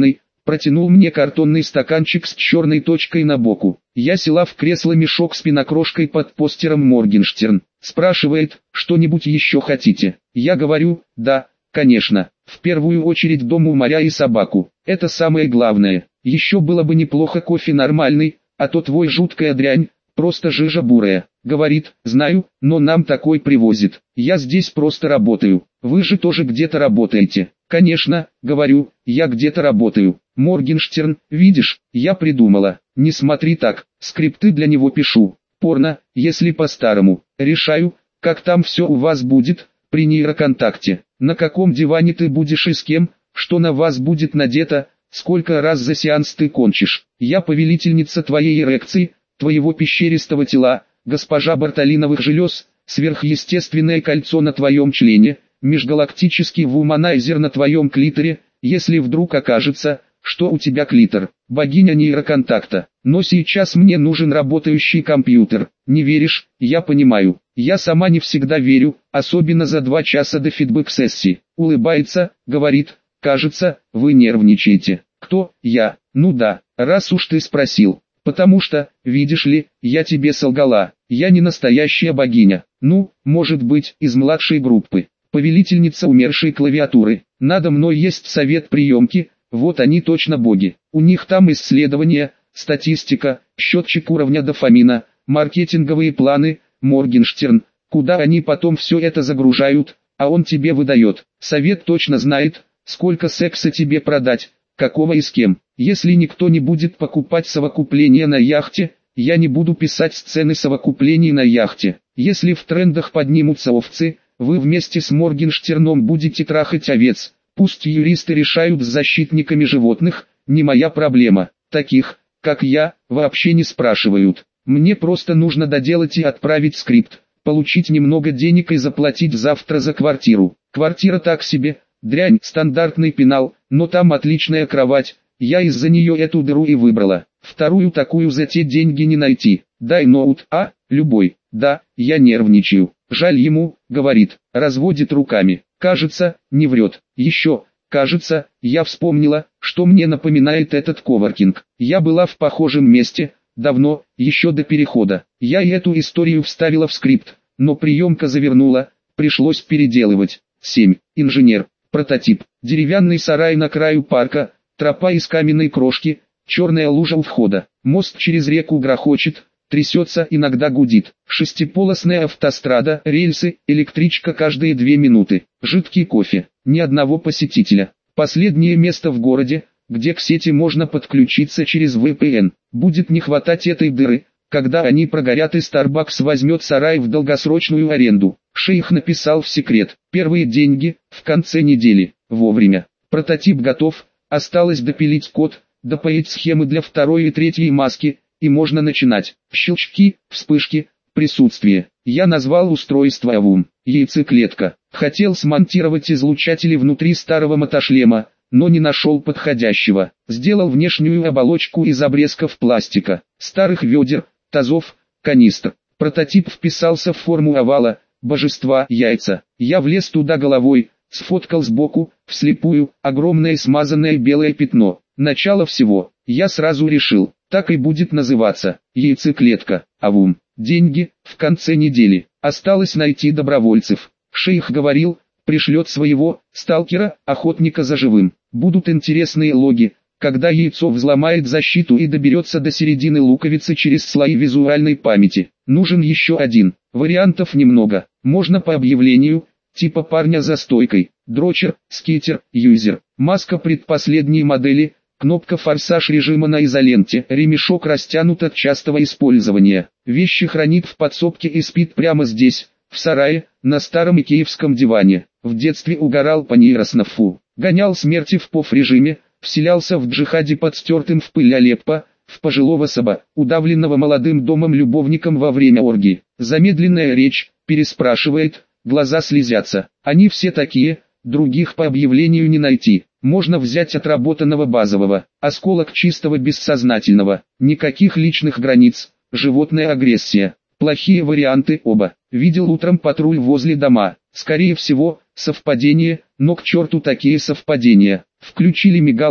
Протянул мне картонный стаканчик с черной точкой на боку. Я села в кресло-мешок с пенокрошкой под постером Моргенштерн. Спрашивает, что-нибудь еще хотите? Я говорю, да, конечно. В первую очередь дом у моря и собаку. Это самое главное. Еще было бы неплохо кофе нормальный, а то твой жуткая дрянь, просто жижа бурая. Говорит, знаю, но нам такой привозит. Я здесь просто работаю. Вы же тоже где-то работаете. Конечно, говорю, я где-то работаю. Моргенштерн, видишь, я придумала. Не смотри так, скрипты для него пишу. Порно, если по-старому. Решаю, как там все у вас будет, при нейроконтакте. На каком диване ты будешь и с кем, что на вас будет надето, сколько раз за сеанс ты кончишь. Я повелительница твоей эрекции, твоего пещеристого тела, госпожа Бартолиновых желез, сверхъестественное кольцо на твоем члене, межгалактический вуманайзер на твоем клиторе, если вдруг окажется, что у тебя клитор, богиня нейроконтакта. Но сейчас мне нужен работающий компьютер. Не веришь? Я понимаю. Я сама не всегда верю, особенно за 2 часа до фидбэк-сессии. Улыбается, говорит, кажется, вы нервничаете. Кто? Я. Ну да, раз уж ты спросил. Потому что, видишь ли, я тебе солгала. Я не настоящая богиня. Ну, может быть, из младшей группы. Повелительница умершей клавиатуры. Надо мной есть совет приемки. Вот они точно боги. У них там исследования, статистика, счетчик уровня дофамина, маркетинговые планы, Моргенштерн. Куда они потом все это загружают, а он тебе выдает. Совет точно знает, сколько секса тебе продать, какого и с кем. Если никто не будет покупать совокупление на яхте, я не буду писать сцены совокуплений на яхте. Если в трендах поднимутся овцы, вы вместе с Моргенштерном будете трахать овец. Пусть юристы решают с защитниками животных, не моя проблема. Таких, как я, вообще не спрашивают. Мне просто нужно доделать и отправить скрипт, получить немного денег и заплатить завтра за квартиру. Квартира так себе, дрянь, стандартный пенал, но там отличная кровать, я из-за нее эту дыру и выбрала. Вторую такую за те деньги не найти. Дай ноут, любой. Да, я нервничаю. Жаль ему, говорит, разводит руками. Кажется, не врет. Еще, кажется, я вспомнила, что мне напоминает этот коворкинг. Я была в похожем месте, давно, еще до перехода. Я и эту историю вставила в скрипт, но приемка завернула, пришлось переделывать. 7. Инженер. Прототип. Деревянный сарай на краю парка, тропа из каменной крошки, черная лужа у входа. Мост через реку грохочет, трясется, иногда гудит. Шестиполосная автострада, рельсы, электричка каждые 2 минуты. Жидкий кофе. Ни одного посетителя. Последнее место в городе, где к сети можно подключиться через VPN. Будет не хватать этой дыры, когда они прогорят и Starbucks возьмет сарай в долгосрочную аренду. Шейх написал в секрет. Первые деньги, в конце недели. Вовремя. Прототип готов, осталось допилить код, допоить схемы для 2-й и 3-й маски, и можно начинать. Щелчки, вспышки, присутствие. Я назвал устройство АВУМ. Яйцеклетка. Хотел смонтировать излучатели внутри старого мотошлема, но не нашел подходящего. Сделал внешнюю оболочку из обрезков пластика, старых ведер, тазов, канистр. Прототип вписался в форму овала, божества, яйца. Я влез туда головой, сфоткал сбоку, вслепую, огромное смазанное белое пятно. Начало всего. Я сразу решил, так и будет называться. Яйцеклетка, АВУМ. Деньги, в конце недели. Осталось найти добровольцев. Шейх говорил, пришлет своего, сталкера, охотника за живым. Будут интересные логи, когда яйцо взломает защиту и доберется до середины луковицы через слои визуальной памяти. Нужен еще один. Вариантов немного. Можно по объявлению, типа парня за стойкой. Дрочер, скейтер, юзер. Маска предпоследней модели. Кнопка форсаж режима на изоленте, ремешок растянут от частого использования. Вещи хранит в подсобке и спит прямо здесь, в сарае, на старом икеевском диване. В детстве угорал по нейроснафу. Гонял смерти в ПОФ-режиме, вселялся в джихаде под стертым в пыль Алеппо, в пожилого саба, удавленного молодым домом любовником во время оргии. Замедленная речь, переспрашивает, глаза слезятся. Они все такие, других по объявлению не найти. Можно взять отработанного базового, осколок чистого бессознательного, никаких личных границ, животная агрессия. Плохие варианты оба. Видел утром патруль возле дома, скорее всего, совпадение, но к черту такие совпадения. Включили мигалку,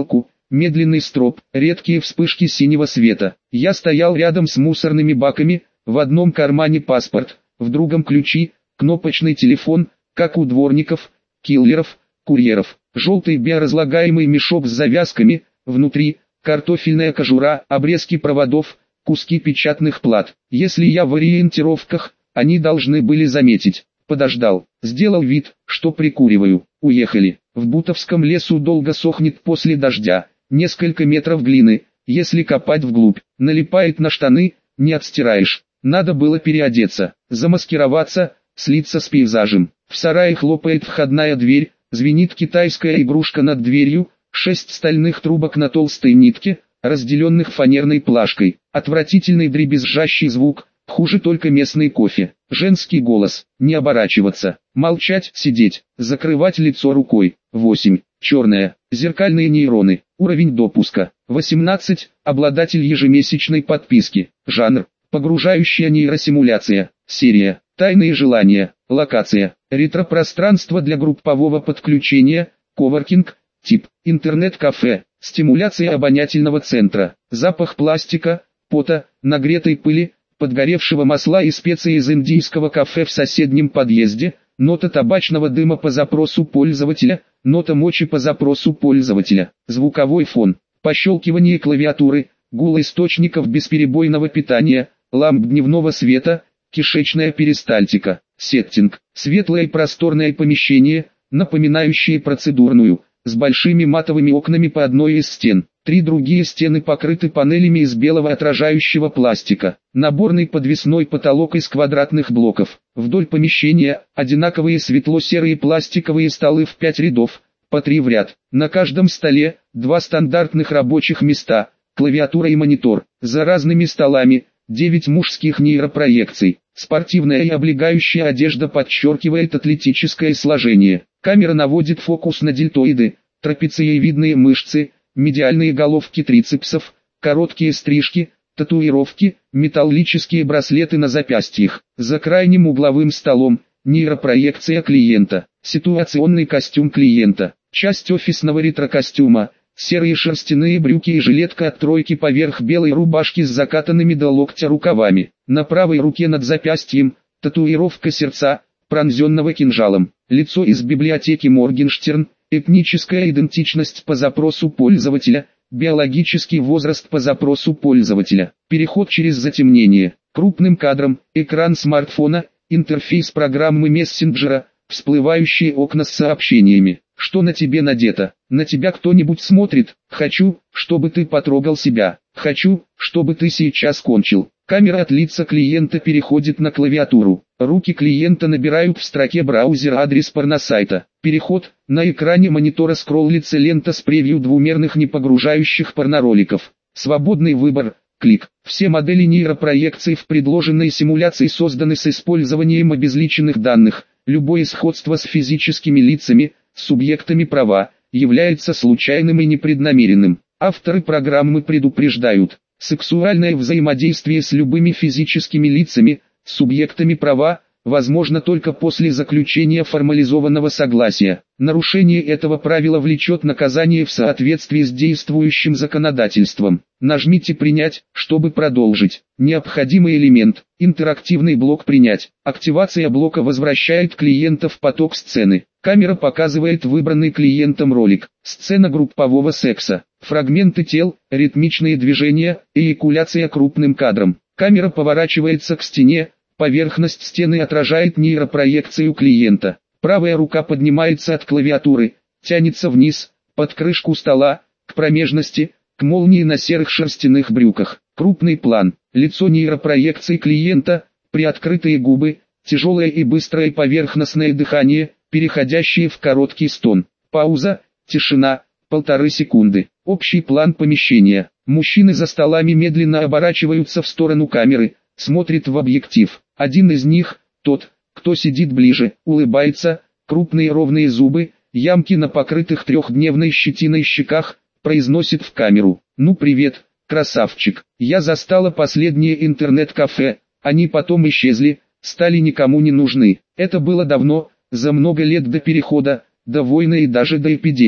медленный строп, редкие вспышки синего света. Я стоял рядом с мусорными баками, в одном кармане паспорт, в другом ключи, кнопочный телефон, как у дворников, киллеров, курьеров. Желтый биоразлагаемый мешок с завязками, внутри картофельная кожура, обрезки проводов, куски печатных плат. Если я в ориентировках, они должны были заметить. Подождал, сделал вид, что прикуриваю. Уехали. В Бутовском лесу долго сохнет после дождя. Несколько метров глины, если копать вглубь, налипает на штаны, не отстираешь. Надо было переодеться, замаскироваться, слиться с пейзажем. В сарае хлопает входная дверь, звенит китайская игрушка над дверью, 6 стальных трубок на толстой нитке, разделенных фанерной плашкой. Отвратительный дребезжащий звук, хуже только местный кофе. Женский голос, не оборачиваться, молчать, сидеть, закрывать лицо рукой. 8. Черная, зеркальные нейроны, уровень допуска. 18. Обладатель ежемесячной подписки. Жанр, погружающая нейросимуляция. Серия, тайные желания. Локация, ретро-пространство для группового подключения. Коворкинг, тип, интернет-кафе. Стимуляция обонятельного центра. Запах пластика, пота, нагретой пыли, подгоревшего масла и специй из индийского кафе в соседнем подъезде, нота табачного дыма по запросу пользователя, нота мочи по запросу пользователя, звуковой фон, пощелкивание клавиатуры, гул источников бесперебойного питания, ламп дневного света, кишечная перистальтика, сеттинг, светлое и просторное помещение, напоминающее процедурную, с большими матовыми окнами по одной из стен. 3 другие стены покрыты панелями из белого отражающего пластика. Наборный подвесной потолок из квадратных блоков. Вдоль помещения одинаковые светло-серые пластиковые столы в 5 рядов, по 3 в ряд. На каждом столе 2 стандартных рабочих места, клавиатура и монитор. За разными столами 9 мужских нейропроекций. Спортивная и облегающая одежда подчеркивает атлетическое сложение. Камера наводит фокус на дельтоиды, трапециевидные мышцы, медиальные головки трицепсов, короткие стрижки, татуировки, металлические браслеты на запястьях. За крайним угловым столом нейропроекция клиента, ситуационный костюм клиента, часть офисного ретро-костюма, серые шерстяные брюки и жилетка от тройки поверх белой рубашки с закатанными до локтя рукавами. На правой руке над запястьем татуировка сердца, пронзенного кинжалом. Лицо из библиотеки Моргенштерн. Этническая идентичность по запросу пользователя, биологический возраст по запросу пользователя, переход через затемнение, крупным кадром, экран смартфона, интерфейс программы мессенджера, всплывающие окна с сообщениями. Что на тебе надето? На тебя кто-нибудь смотрит? Хочу, чтобы ты потрогал себя. Хочу, чтобы ты сейчас кончил. Камера от лица клиента переходит на клавиатуру. Руки клиента набирают в строке браузера адрес порносайта. Переход. На экране монитора скроллится лента с превью двумерных непогружающих порнороликов. Свободный выбор. Клик. Все модели нейропроекций в предложенной симуляции созданы с использованием обезличенных данных. Любое сходство с физическими лицами, субъектами права, является случайным и непреднамеренным. Авторы программы предупреждают. Сексуальное взаимодействие с любыми физическими лицами, субъектами права, возможно только после заключения формализованного согласия. Нарушение этого правила влечет наказание в соответствии с действующим законодательством. Нажмите «Принять», чтобы продолжить. Необходимый элемент. Интерактивный блок «Принять». Активация блока возвращает клиента в поток сцены. Камера показывает выбранный клиентом ролик. Сцена группового секса. Фрагменты тел, ритмичные движения, эякуляция крупным кадром. Камера поворачивается к стене. Поверхность стены отражает нейропроекцию клиента. Правая рука поднимается от клавиатуры, тянется вниз, под крышку стола, к промежности, к молнии на серых шерстяных брюках. Крупный план. Лицо нейропроекции клиента, приоткрытые губы, тяжелое и быстрое поверхностное дыхание, переходящее в короткий стон. Пауза, тишина, 1,5 секунды. Общий план помещения. Мужчины за столами медленно оборачиваются в сторону камеры, смотрит в объектив. Один из них, тот, кто сидит ближе, улыбается, крупные ровные зубы, ямки на покрытых 3-дневной щетиной щеках, произносит в камеру: «Ну привет, красавчик, я застала последнее интернет-кафе, они потом исчезли, стали никому не нужны. Это было давно, за много лет до перехода, до войны и даже до эпидемии.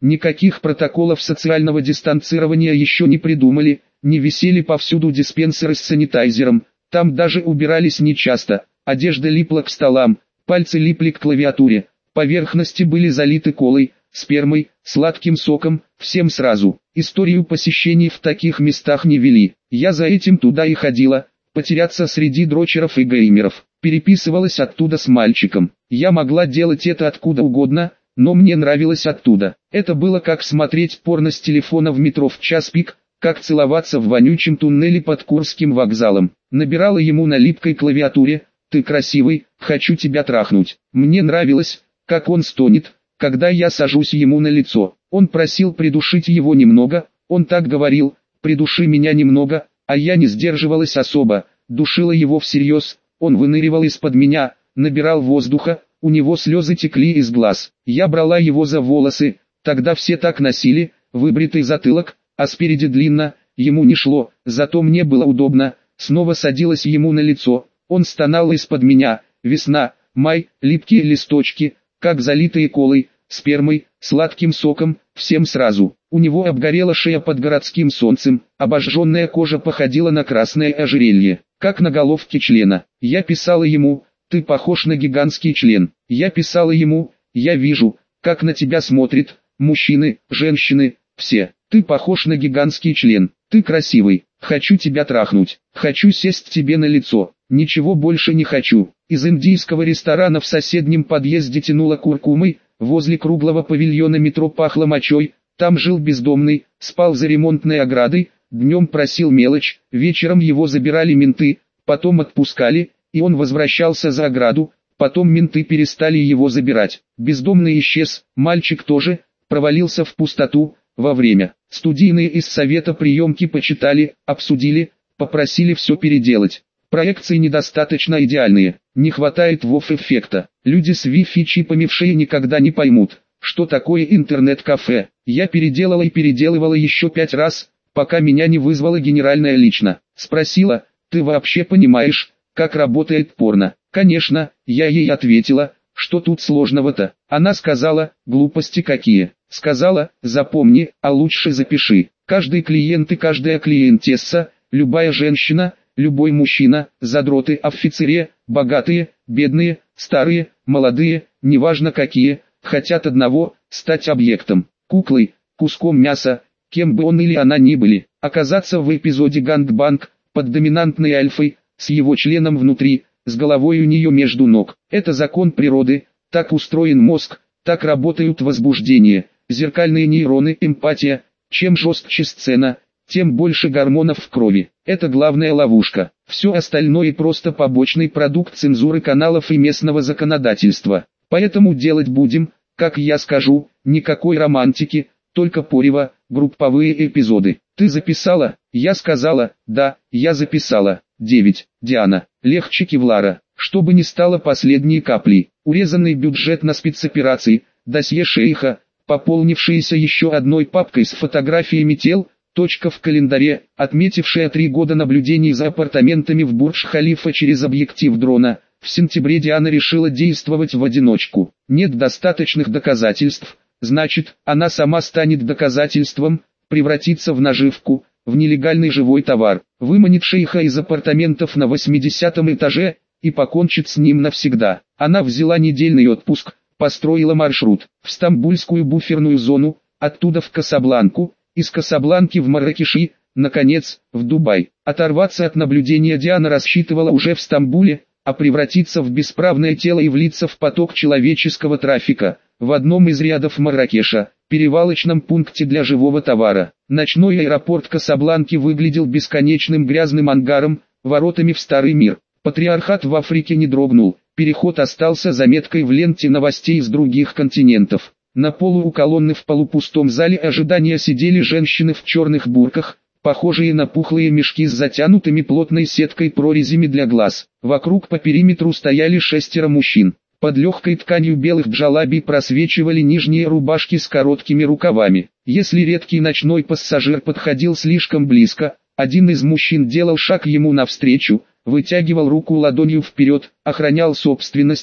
Никаких протоколов социального дистанцирования еще не придумали, не висели повсюду диспенсеры с санитайзером, там даже убирались нечасто, одежда липла к столам, пальцы липли к клавиатуре, поверхности были залиты колой, спермой, сладким соком, всем сразу. Историю посещений в таких местах не вели. Я за этим туда и ходила, потеряться среди дрочеров и геймеров. Переписывалась оттуда с мальчиком. Я могла делать это откуда угодно, но мне нравилось оттуда. Это было как смотреть порно с телефона в метро в час пик, как целоваться в вонючем туннеле под Курским вокзалом. Набирала ему на липкой клавиатуре: «Ты красивый, хочу тебя трахнуть». Мне нравилось, как он стонет, когда я сажусь ему на лицо. Он просил придушить его немного, он так говорил: «Придуши меня немного», а я не сдерживалась особо, душила его всерьез. Он выныривал из-под меня, набирал воздуха, у него слезы текли из глаз. Я брала его за волосы, тогда все так носили, выбритый затылок, а спереди длинно, ему не шло, зато мне было удобно, снова садилась ему на лицо, он стонал из-под меня. Весна, май, липкие листочки, как залитые колой, спермой, сладким соком, всем сразу. У него обгорела шея под городским солнцем, обожженная кожа походила на красное ожерелье, как на головке члена. Я писала ему: «Ты похож на гигантский член». Я писала ему: «Я вижу, как на тебя смотрят мужчины, женщины, все. Ты похож на гигантский член, ты красивый, хочу тебя трахнуть, хочу сесть тебе на лицо, ничего больше не хочу». Из индийского ресторана в соседнем подъезде тянуло куркумой, возле круглого павильона метро пахло мочой, там жил бездомный, спал за ремонтной оградой, днем просил мелочь, вечером его забирали менты, потом отпускали, и он возвращался за ограду, потом менты перестали его забирать. Бездомный исчез, мальчик тоже, провалился в пустоту. Во время студийные из совета приемки почитали, обсудили, попросили все переделать. Проекции недостаточно идеальные, не хватает вов-эффекта. Люди с Wi-Fi чипами в шее никогда не поймут, что такое интернет-кафе. Я переделала и переделывала еще 5 раз, пока меня не вызвала генеральная лично. Спросила: «Ты вообще понимаешь, как работает порно?» Конечно, я ей ответила: «Что тут сложного-то?» Она сказала: «Глупости какие». Сказала: «Запомни, а лучше запиши. Каждый клиент и каждая клиентесса, любая женщина, любой мужчина, задроты, офицере, богатые, бедные, старые, молодые, неважно какие, хотят одного – стать объектом, куклой, куском мяса, кем бы он или она ни были, оказаться в эпизоде «Гангбанг» под доминантной альфой, с его членом внутри, с головой у нее между ног. Это закон природы, так устроен мозг, так работают возбуждение, зеркальные нейроны, эмпатия. Чем жестче сцена, тем больше гормонов в крови. Это главная ловушка. Все остальное просто побочный продукт цензуры каналов и местного законодательства. Поэтому делать будем, как я скажу, никакой романтики, только порево, групповые эпизоды. Ты записала? Я сказала: да, я записала. 9. Диана. Легче кевлара. Чтобы не стало последней каплей. Урезанный бюджет на спецоперации, досье шейха, пополнившееся еще одной папкой с фотографиями тел, точка в календаре, отметившая 3 года наблюдений за апартаментами в Бурдж-Халифа через объектив дрона. В сентябре Диана решила действовать в одиночку. Нет достаточных доказательств, значит, она сама станет доказательством, превратится в наживку, в нелегальный живой товар, выманит шейха из апартаментов на 80-м этаже и покончит с ним навсегда. Она взяла недельный отпуск, построила маршрут в Стамбульскую буферную зону, оттуда в Касабланку, из Касабланки в Марракеши, наконец, в Дубай. Оторваться от наблюдения Диана рассчитывала уже в Стамбуле, а превратиться в бесправное тело и влиться в поток человеческого трафика, в одном из рядов Марракеша, перевалочном пункте для живого товара. Ночной аэропорт Касабланки выглядел бесконечным грязным ангаром, воротами в старый мир. Патриархат в Африке не дрогнул, переход остался заметкой в ленте новостей с других континентов. На полу у колонны в полупустом зале ожидания сидели женщины в черных бурках, похожие на пухлые мешки с затянутыми плотной сеткой прорезями для глаз. Вокруг по периметру стояли 6 мужчин. Под легкой тканью белых джалаби просвечивали нижние рубашки с короткими рукавами. Если редкий ночной пассажир подходил слишком близко, один из мужчин делал шаг ему навстречу, вытягивал руку ладонью вперед, охранял собственность,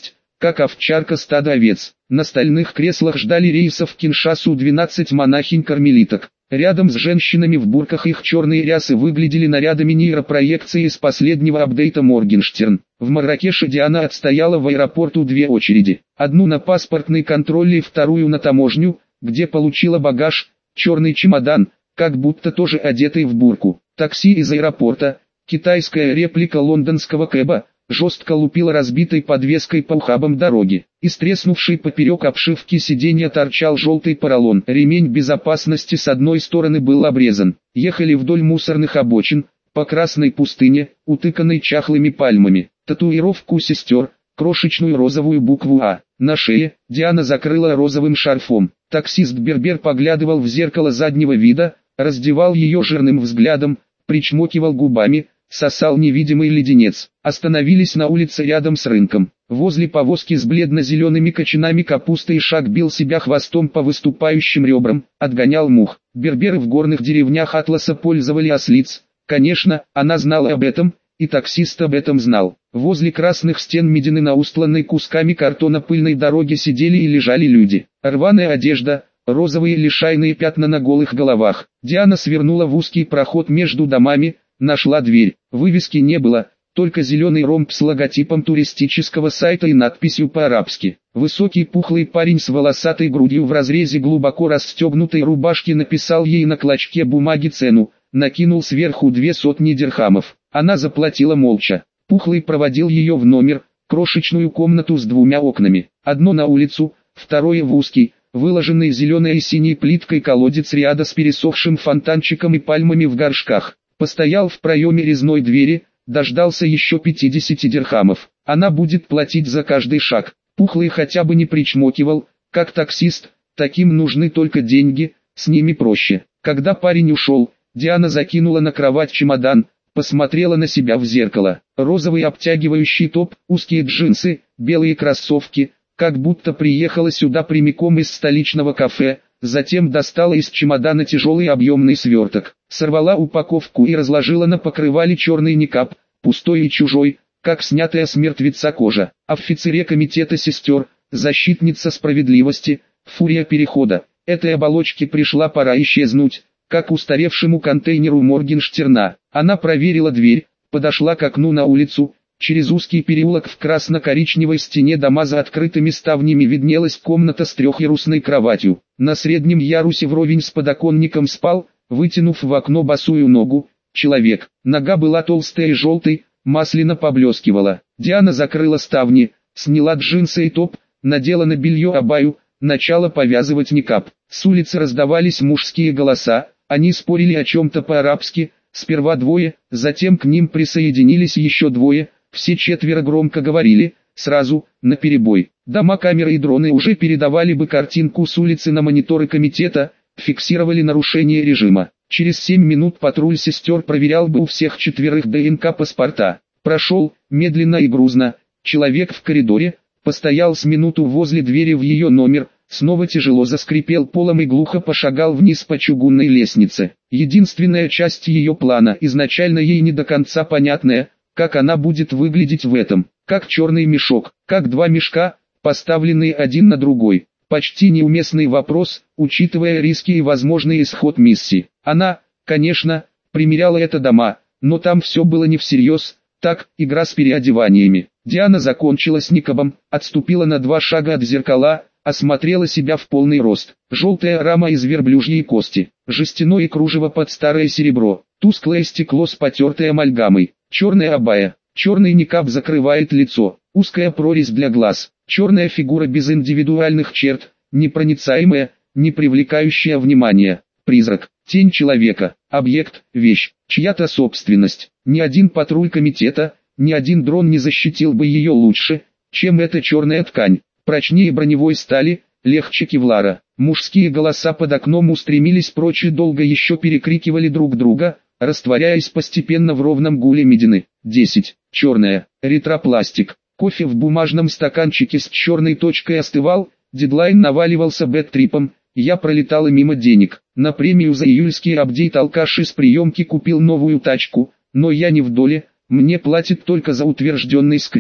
как овчарка стада овец. На стальных креслах ждали рейсов в Киншасу 12 монахинь-кармелиток. Рядом с женщинами в бурках их черные рясы выглядели нарядами нейропроекции из последнего апдейта Моргенштерн. В Марракеше Диана отстояла в аэропорту 2 очереди. Одну на паспортный контроль и вторую на таможню, где получила багаж, черный чемодан, как будто тоже одетый в бурку. Такси из аэропорта, китайская реплика лондонского кэба, жестко лупила разбитой подвеской по ухабам дороги. Из треснувшей поперек обшивки сиденья торчал желтый поролон. Ремень безопасности с одной стороны был обрезан. Ехали вдоль мусорных обочин, по красной пустыне, утыканной чахлыми пальмами. Татуировку сестер, крошечную розовую букву «А» на шее, Диана закрыла розовым шарфом. Таксист-бербер поглядывал в зеркало заднего вида, раздевал ее жирным взглядом, причмокивал губами, сосал невидимый леденец. Остановились на улице рядом с рынком. Возле повозки с бледно-зелеными кочанами капусты Ишак бил себя хвостом по выступающим ребрам, отгонял мух. Берберы в горных деревнях Атласа пользовали ослиц. Конечно, она знала об этом, и таксист об этом знал. Возле красных стен Медины на устланной кусками картона пыльной дороге сидели и лежали люди. Рваная одежда, розовые лишайные пятна на голых головах. Диана свернула в узкий проход между домами, нашла дверь. Вывески не было, только зеленый ромб с логотипом туристического сайта и надписью по-арабски. Высокий пухлый парень с волосатой грудью в разрезе глубоко расстегнутой рубашки написал ей на клочке бумаги цену, накинул сверху 200 дирхамов. Она заплатила молча. Пухлый проводил ее в номер, крошечную комнату с 2 окнами. Одно на улицу, второе в узкий, выложенный зеленой и синей плиткой колодец ряда с пересохшим фонтанчиком и пальмами в горшках. Постоял в проеме резной двери, дождался еще 50 дирхамов. Она будет платить за каждый шаг. Пухлый хотя бы не причмокивал, как таксист, таким нужны только деньги, с ними проще. Когда парень ушел, Диана закинула на кровать чемодан, посмотрела на себя в зеркало. Розовый обтягивающий топ, узкие джинсы, белые кроссовки, как будто приехала сюда прямиком из столичного кафе. Затем достала из чемодана тяжелый объемный сверток, сорвала упаковку и разложила на покрывале черный никап, пустой и чужой, как снятая с мертвеца кожа. Офицере комитета сестер, защитница справедливости, фурия перехода. Этой оболочке пришла пора исчезнуть, как устаревшему контейнеру Моргенштерна. Она проверила дверь, подошла к окну на улицу. Через узкий переулок в красно-коричневой стене дома за открытыми ставнями виднелась комната с трехъярусной кроватью. На среднем ярусе вровень с подоконником спал, вытянув в окно босую ногу, человек. Нога была толстой и желтой, масляно поблескивала. Диана закрыла ставни, сняла джинсы и топ, надела на белье абаю, начала повязывать никап. С улицы раздавались мужские голоса, они спорили о чем-то по-арабски, сперва 2, затем к ним присоединились еще 2. Все 4 громко говорили, сразу, наперебой. Дома, камеры и дроны уже передавали бы картинку с улицы на мониторы комитета, фиксировали нарушение режима. Через 7 минут патруль сестер проверял бы у всех 4 ДНК-паспорта. Прошел, медленно и грузно, человек в коридоре, постоял с минуту возле двери в ее номер, снова тяжело заскрипел полом и глухо пошагал вниз по чугунной лестнице. Единственная часть ее плана, изначально ей не до конца понятная, как она будет выглядеть в этом, как черный мешок, как 2 мешка, поставленные один на другой. Почти неуместный вопрос, учитывая риски и возможный исход миссии. Она, конечно, примеряла это дома, но там все было не всерьез, так, игра с переодеваниями. Диана закончила с никабом, отступила на 2 шага от зеркала, осмотрела себя в полный рост. Желтая рама из верблюжьей кости, жестяное кружево под старое серебро, тусклое стекло с потертой амальгамой. Черная абая, черный никаб закрывает лицо, узкая прорезь для глаз, черная фигура без индивидуальных черт, непроницаемая, не привлекающая внимания, призрак, тень человека, объект, вещь, чья-то собственность. Ни один патруль комитета, ни один дрон не защитил бы ее лучше, чем эта черная ткань, прочнее броневой стали, легче кевлара. Мужские голоса под окном устремились прочь и долго еще перекрикивали друг друга, растворяясь постепенно в ровном гуле Медины. 10. Черная. Ретропластик. Кофе в бумажном стаканчике с черной точкой остывал, дедлайн наваливался бэт-трипом, я пролетала мимо денег. На премию за июльский апдейт алкаш из приемки купил новую тачку, но я не в доле, мне платят только за утвержденный скрипт.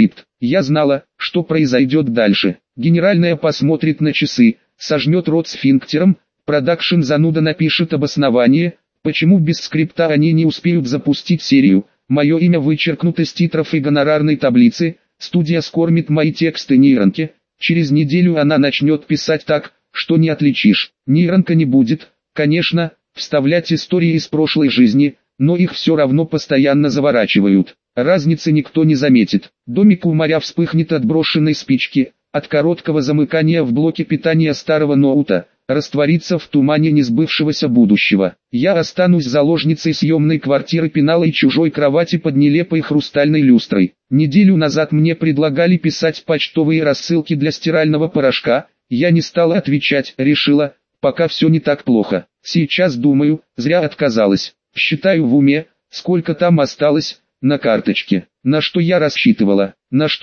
Я знала, что произойдет дальше. Генеральная посмотрит на часы, сожмет рот сфинктером, продакшн зануда напишет обоснование, почему без скрипта они не успеют запустить серию, мое имя вычеркнуто с титров и гонорарной таблицы, студия скормит мои тексты нейронке, через неделю она начнет писать так, что не отличишь. Нейронка не будет, конечно, вставлять истории из прошлой жизни, но их все равно постоянно заворачивают. Разницы никто не заметит. Домик у моря вспыхнет от брошенной спички, от короткого замыкания в блоке питания старого ноута, растворится в тумане несбывшегося будущего. Я останусь заложницей съемной квартиры пенала и чужой кровати под нелепой хрустальной люстрой. Неделю назад мне предлагали писать почтовые рассылки для стирального порошка, я не стала отвечать, решила, пока все не так плохо. Сейчас думаю, зря отказалась. Считаю в уме, сколько там осталось, на карточке. На что я рассчитывала?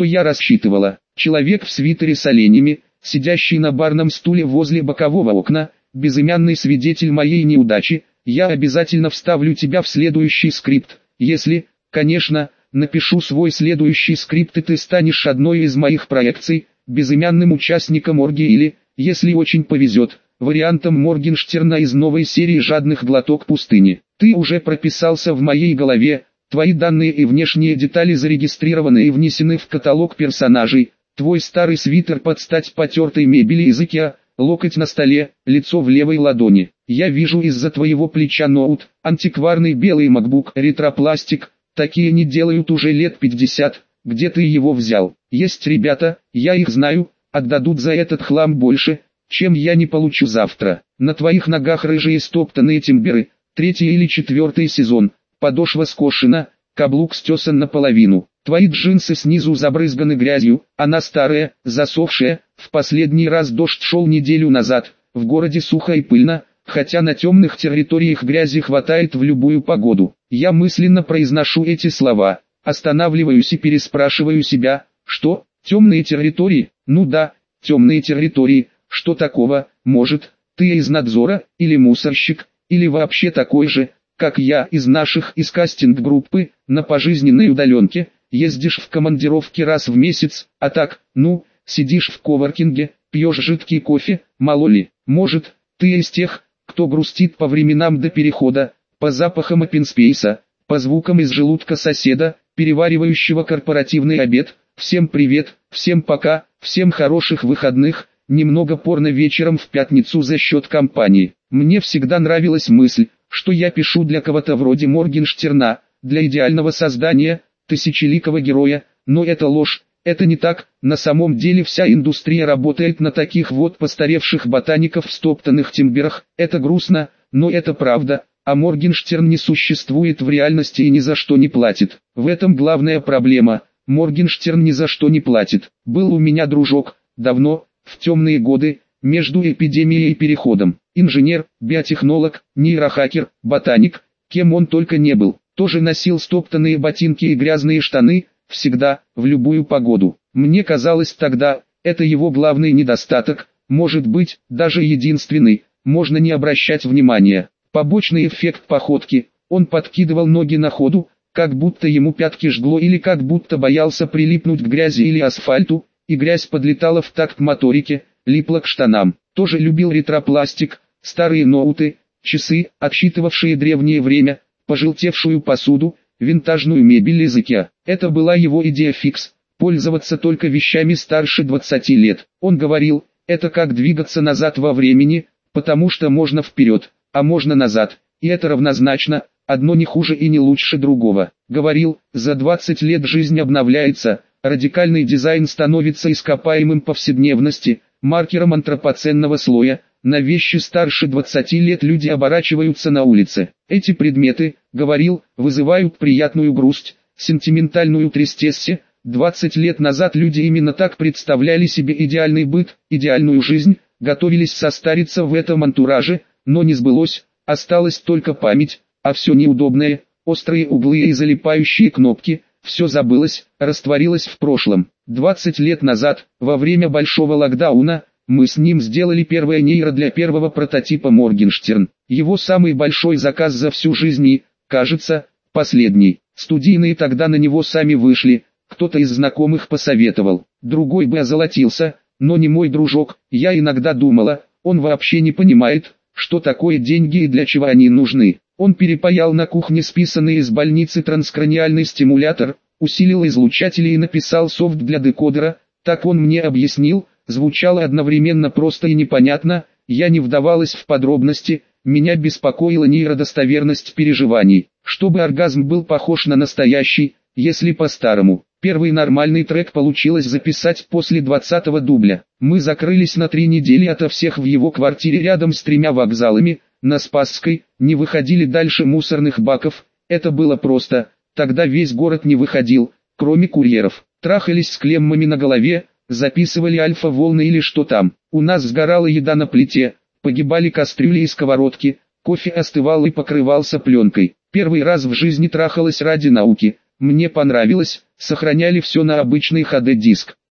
Человек в свитере с оленями, сидящий на барном стуле возле бокового окна, безымянный свидетель моей неудачи, я обязательно вставлю тебя в следующий скрипт, если, конечно, напишу свой следующий скрипт и ты станешь одной из моих проекций, безымянным участником оргии или, если очень повезет, вариантом Моргенштерна из новой серии «Жадных глоток пустыни». Ты уже прописался в моей голове, твои данные и внешние детали зарегистрированы и внесены в каталог персонажей, твой старый свитер под стать потертой мебели из Икеа, локоть на столе, лицо в левой ладони. Я вижу из-за твоего плеча ноут, антикварный белый MacBook, ретропластик, такие не делают уже лет 50, где ты его взял? Есть ребята, я их знаю, отдадут за этот хлам больше, чем я не получу завтра. На твоих ногах рыжие стоптанные тимберы, 3-й или 4-й сезон, подошва скошена, каблук стесан наполовину. Твои джинсы снизу забрызганы грязью, она старая, засохшая, в последний раз дождь шел неделю назад, в городе сухо и пыльно, хотя на темных территориях грязи хватает в любую погоду. Я мысленно произношу эти слова, останавливаюсь и переспрашиваю себя, что, темные территории? Ну да, темные территории, что такого, может, ты из надзора, или мусорщик, или вообще такой же, как я из наших из кастинг-группы, на пожизненной удаленке, ездишь в командировки раз в месяц, а так, ну, сидишь в коворкинге, пьешь жидкий кофе, мало ли, может, ты из тех, кто грустит по временам до перехода, по запахам опенспейса, по звукам из желудка соседа, переваривающего корпоративный обед. Всем привет, всем пока, всем хороших выходных, немного порно вечером в пятницу за счет компании. Мне всегда нравилась мысль, что я пишу для кого-то вроде Моргенштерна, для идеального создания, тысячеликого героя, но это ложь, это не так, на самом деле вся индустрия работает на таких вот постаревших ботаников в стоптанных тимберах, это грустно, но это правда, а Моргенштерн не существует в реальности и ни за что не платит. В этом главная проблема, Моргенштерн ни за что не платит. Был у меня дружок, давно, в темные годы, между эпидемией и переходом, инженер, биотехнолог, нейрохакер, ботаник, кем он только не был. Тоже носил стоптанные ботинки и грязные штаны, всегда, в любую погоду. Мне казалось тогда, это его главный недостаток, может быть, даже единственный, можно не обращать внимания. Побочный эффект походки, он подкидывал ноги на ходу, как будто ему пятки жгло или как будто боялся прилипнуть к грязи или асфальту, и грязь подлетала в такт моторике, липла к штанам. Тоже любил ретропластик, старые ноуты, часы, отсчитывавшие древнее время, пожелтевшую посуду, винтажную мебель из Икеа. Это была его идея фикс, пользоваться только вещами старше 20 лет. Он говорил, это как двигаться назад во времени, потому что можно вперед, а можно назад, и это равнозначно, одно не хуже и не лучше другого. Говорил, за 20 лет жизнь обновляется, радикальный дизайн становится ископаемым повседневности, маркером антропоценного слоя. На вещи старше 20 лет люди оборачиваются на улице. Эти предметы, говорил, вызывают приятную грусть, сентиментальную тристессе. 20 лет назад люди именно так представляли себе идеальный быт, идеальную жизнь, готовились состариться в этом антураже, но не сбылось, осталась только память, а все неудобное, острые углы и залипающие кнопки, все забылось, растворилось в прошлом. 20 лет назад, во время большого локдауна, мы с ним сделали первое нейро для первого прототипа Моргенштерн. Его самый большой заказ за всю жизнь и, кажется, последний. Студийные тогда на него сами вышли, кто-то из знакомых посоветовал, другой бы озолотился, но не мой дружок. Я иногда думала, он вообще не понимает, что такое деньги и для чего они нужны. Он перепаял на кухне списанный из больницы транскраниальный стимулятор, усилил излучатели и написал софт для декодера, так он мне объяснил, звучало одновременно просто и непонятно, я не вдавалась в подробности, меня беспокоила нейродостоверность переживаний, чтобы оргазм был похож на настоящий, если по-старому. Первый нормальный трек получилось записать после 20-го дубля. Мы закрылись на 3 недели ото всех в его квартире рядом с 3 вокзалами, на Спасской, не выходили дальше мусорных баков, это было просто, тогда весь город не выходил, кроме курьеров. Трахались с клеммами на голове, записывали альфа-волны или что там. У нас сгорала еда на плите, погибали кастрюли и сковородки, кофе остывал и покрывался пленкой. Первый раз в жизни трахалась ради науки, мне понравилось, сохраняли все на обычный HD-диск.